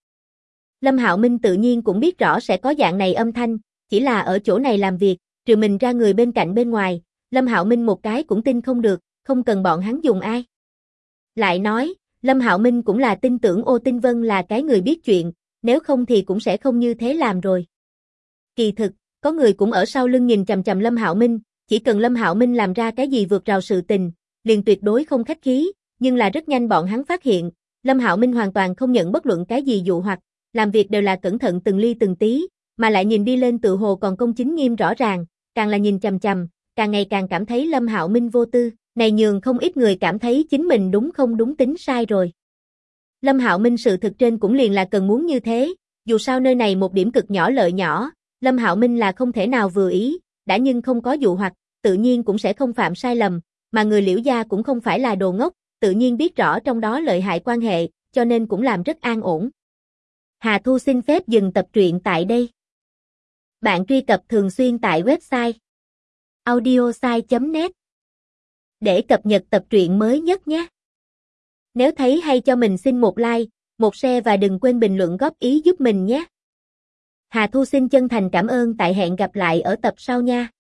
Lâm Hạo Minh tự nhiên cũng biết rõ sẽ có dạng này âm thanh, chỉ là ở chỗ này làm việc, trừ mình ra người bên cạnh bên ngoài, Lâm Hạo Minh một cái cũng tin không được, không cần bọn hắn dùng ai. Lại nói, Lâm Hạo Minh cũng là tin tưởng Ô Tinh Vân là cái người biết chuyện, nếu không thì cũng sẽ không như thế làm rồi. Kỳ thực, có người cũng ở sau lưng nhìn chằm chằm Lâm Hạo Minh, chỉ cần Lâm Hạo Minh làm ra cái gì vượt rào sự tình, liền tuyệt đối không khách khí, nhưng là rất nhanh bọn hắn phát hiện, Lâm Hạo Minh hoàn toàn không nhận bất luận cái gì dụ hoặc, làm việc đều là cẩn thận từng ly từng tí, mà lại nhìn đi lên tự hồ còn công chính nghiêm rõ ràng, càng là nhìn chằm chằm, càng ngày càng cảm thấy Lâm Hạo Minh vô tư, này nhường không ít người cảm thấy chính mình đúng không đúng tính sai rồi. Lâm Hạo Minh sự thực trên cũng liền là cần muốn như thế, dù sao nơi này một điểm cực nhỏ lợi nhỏ, Lâm Hạo Minh là không thể nào vừa ý, đã nhưng không có dụ hoặc, tự nhiên cũng sẽ không phạm sai lầm, mà người Liễu gia cũng không phải là đồ ngốc, tự nhiên biết rõ trong đó lợi hại quan hệ, cho nên cũng làm rất an ổn. Hà Thu xin phép dừng tập truyện tại đây. Bạn truy cập thường xuyên tại website audiosai.net để cập nhật tập truyện mới nhất nhé. Nếu thấy hay cho mình xin một like, một share và đừng quên bình luận góp ý giúp mình nhé. Hà Thu xin chân thành cảm ơn, tại hẹn gặp lại ở tập sau nha.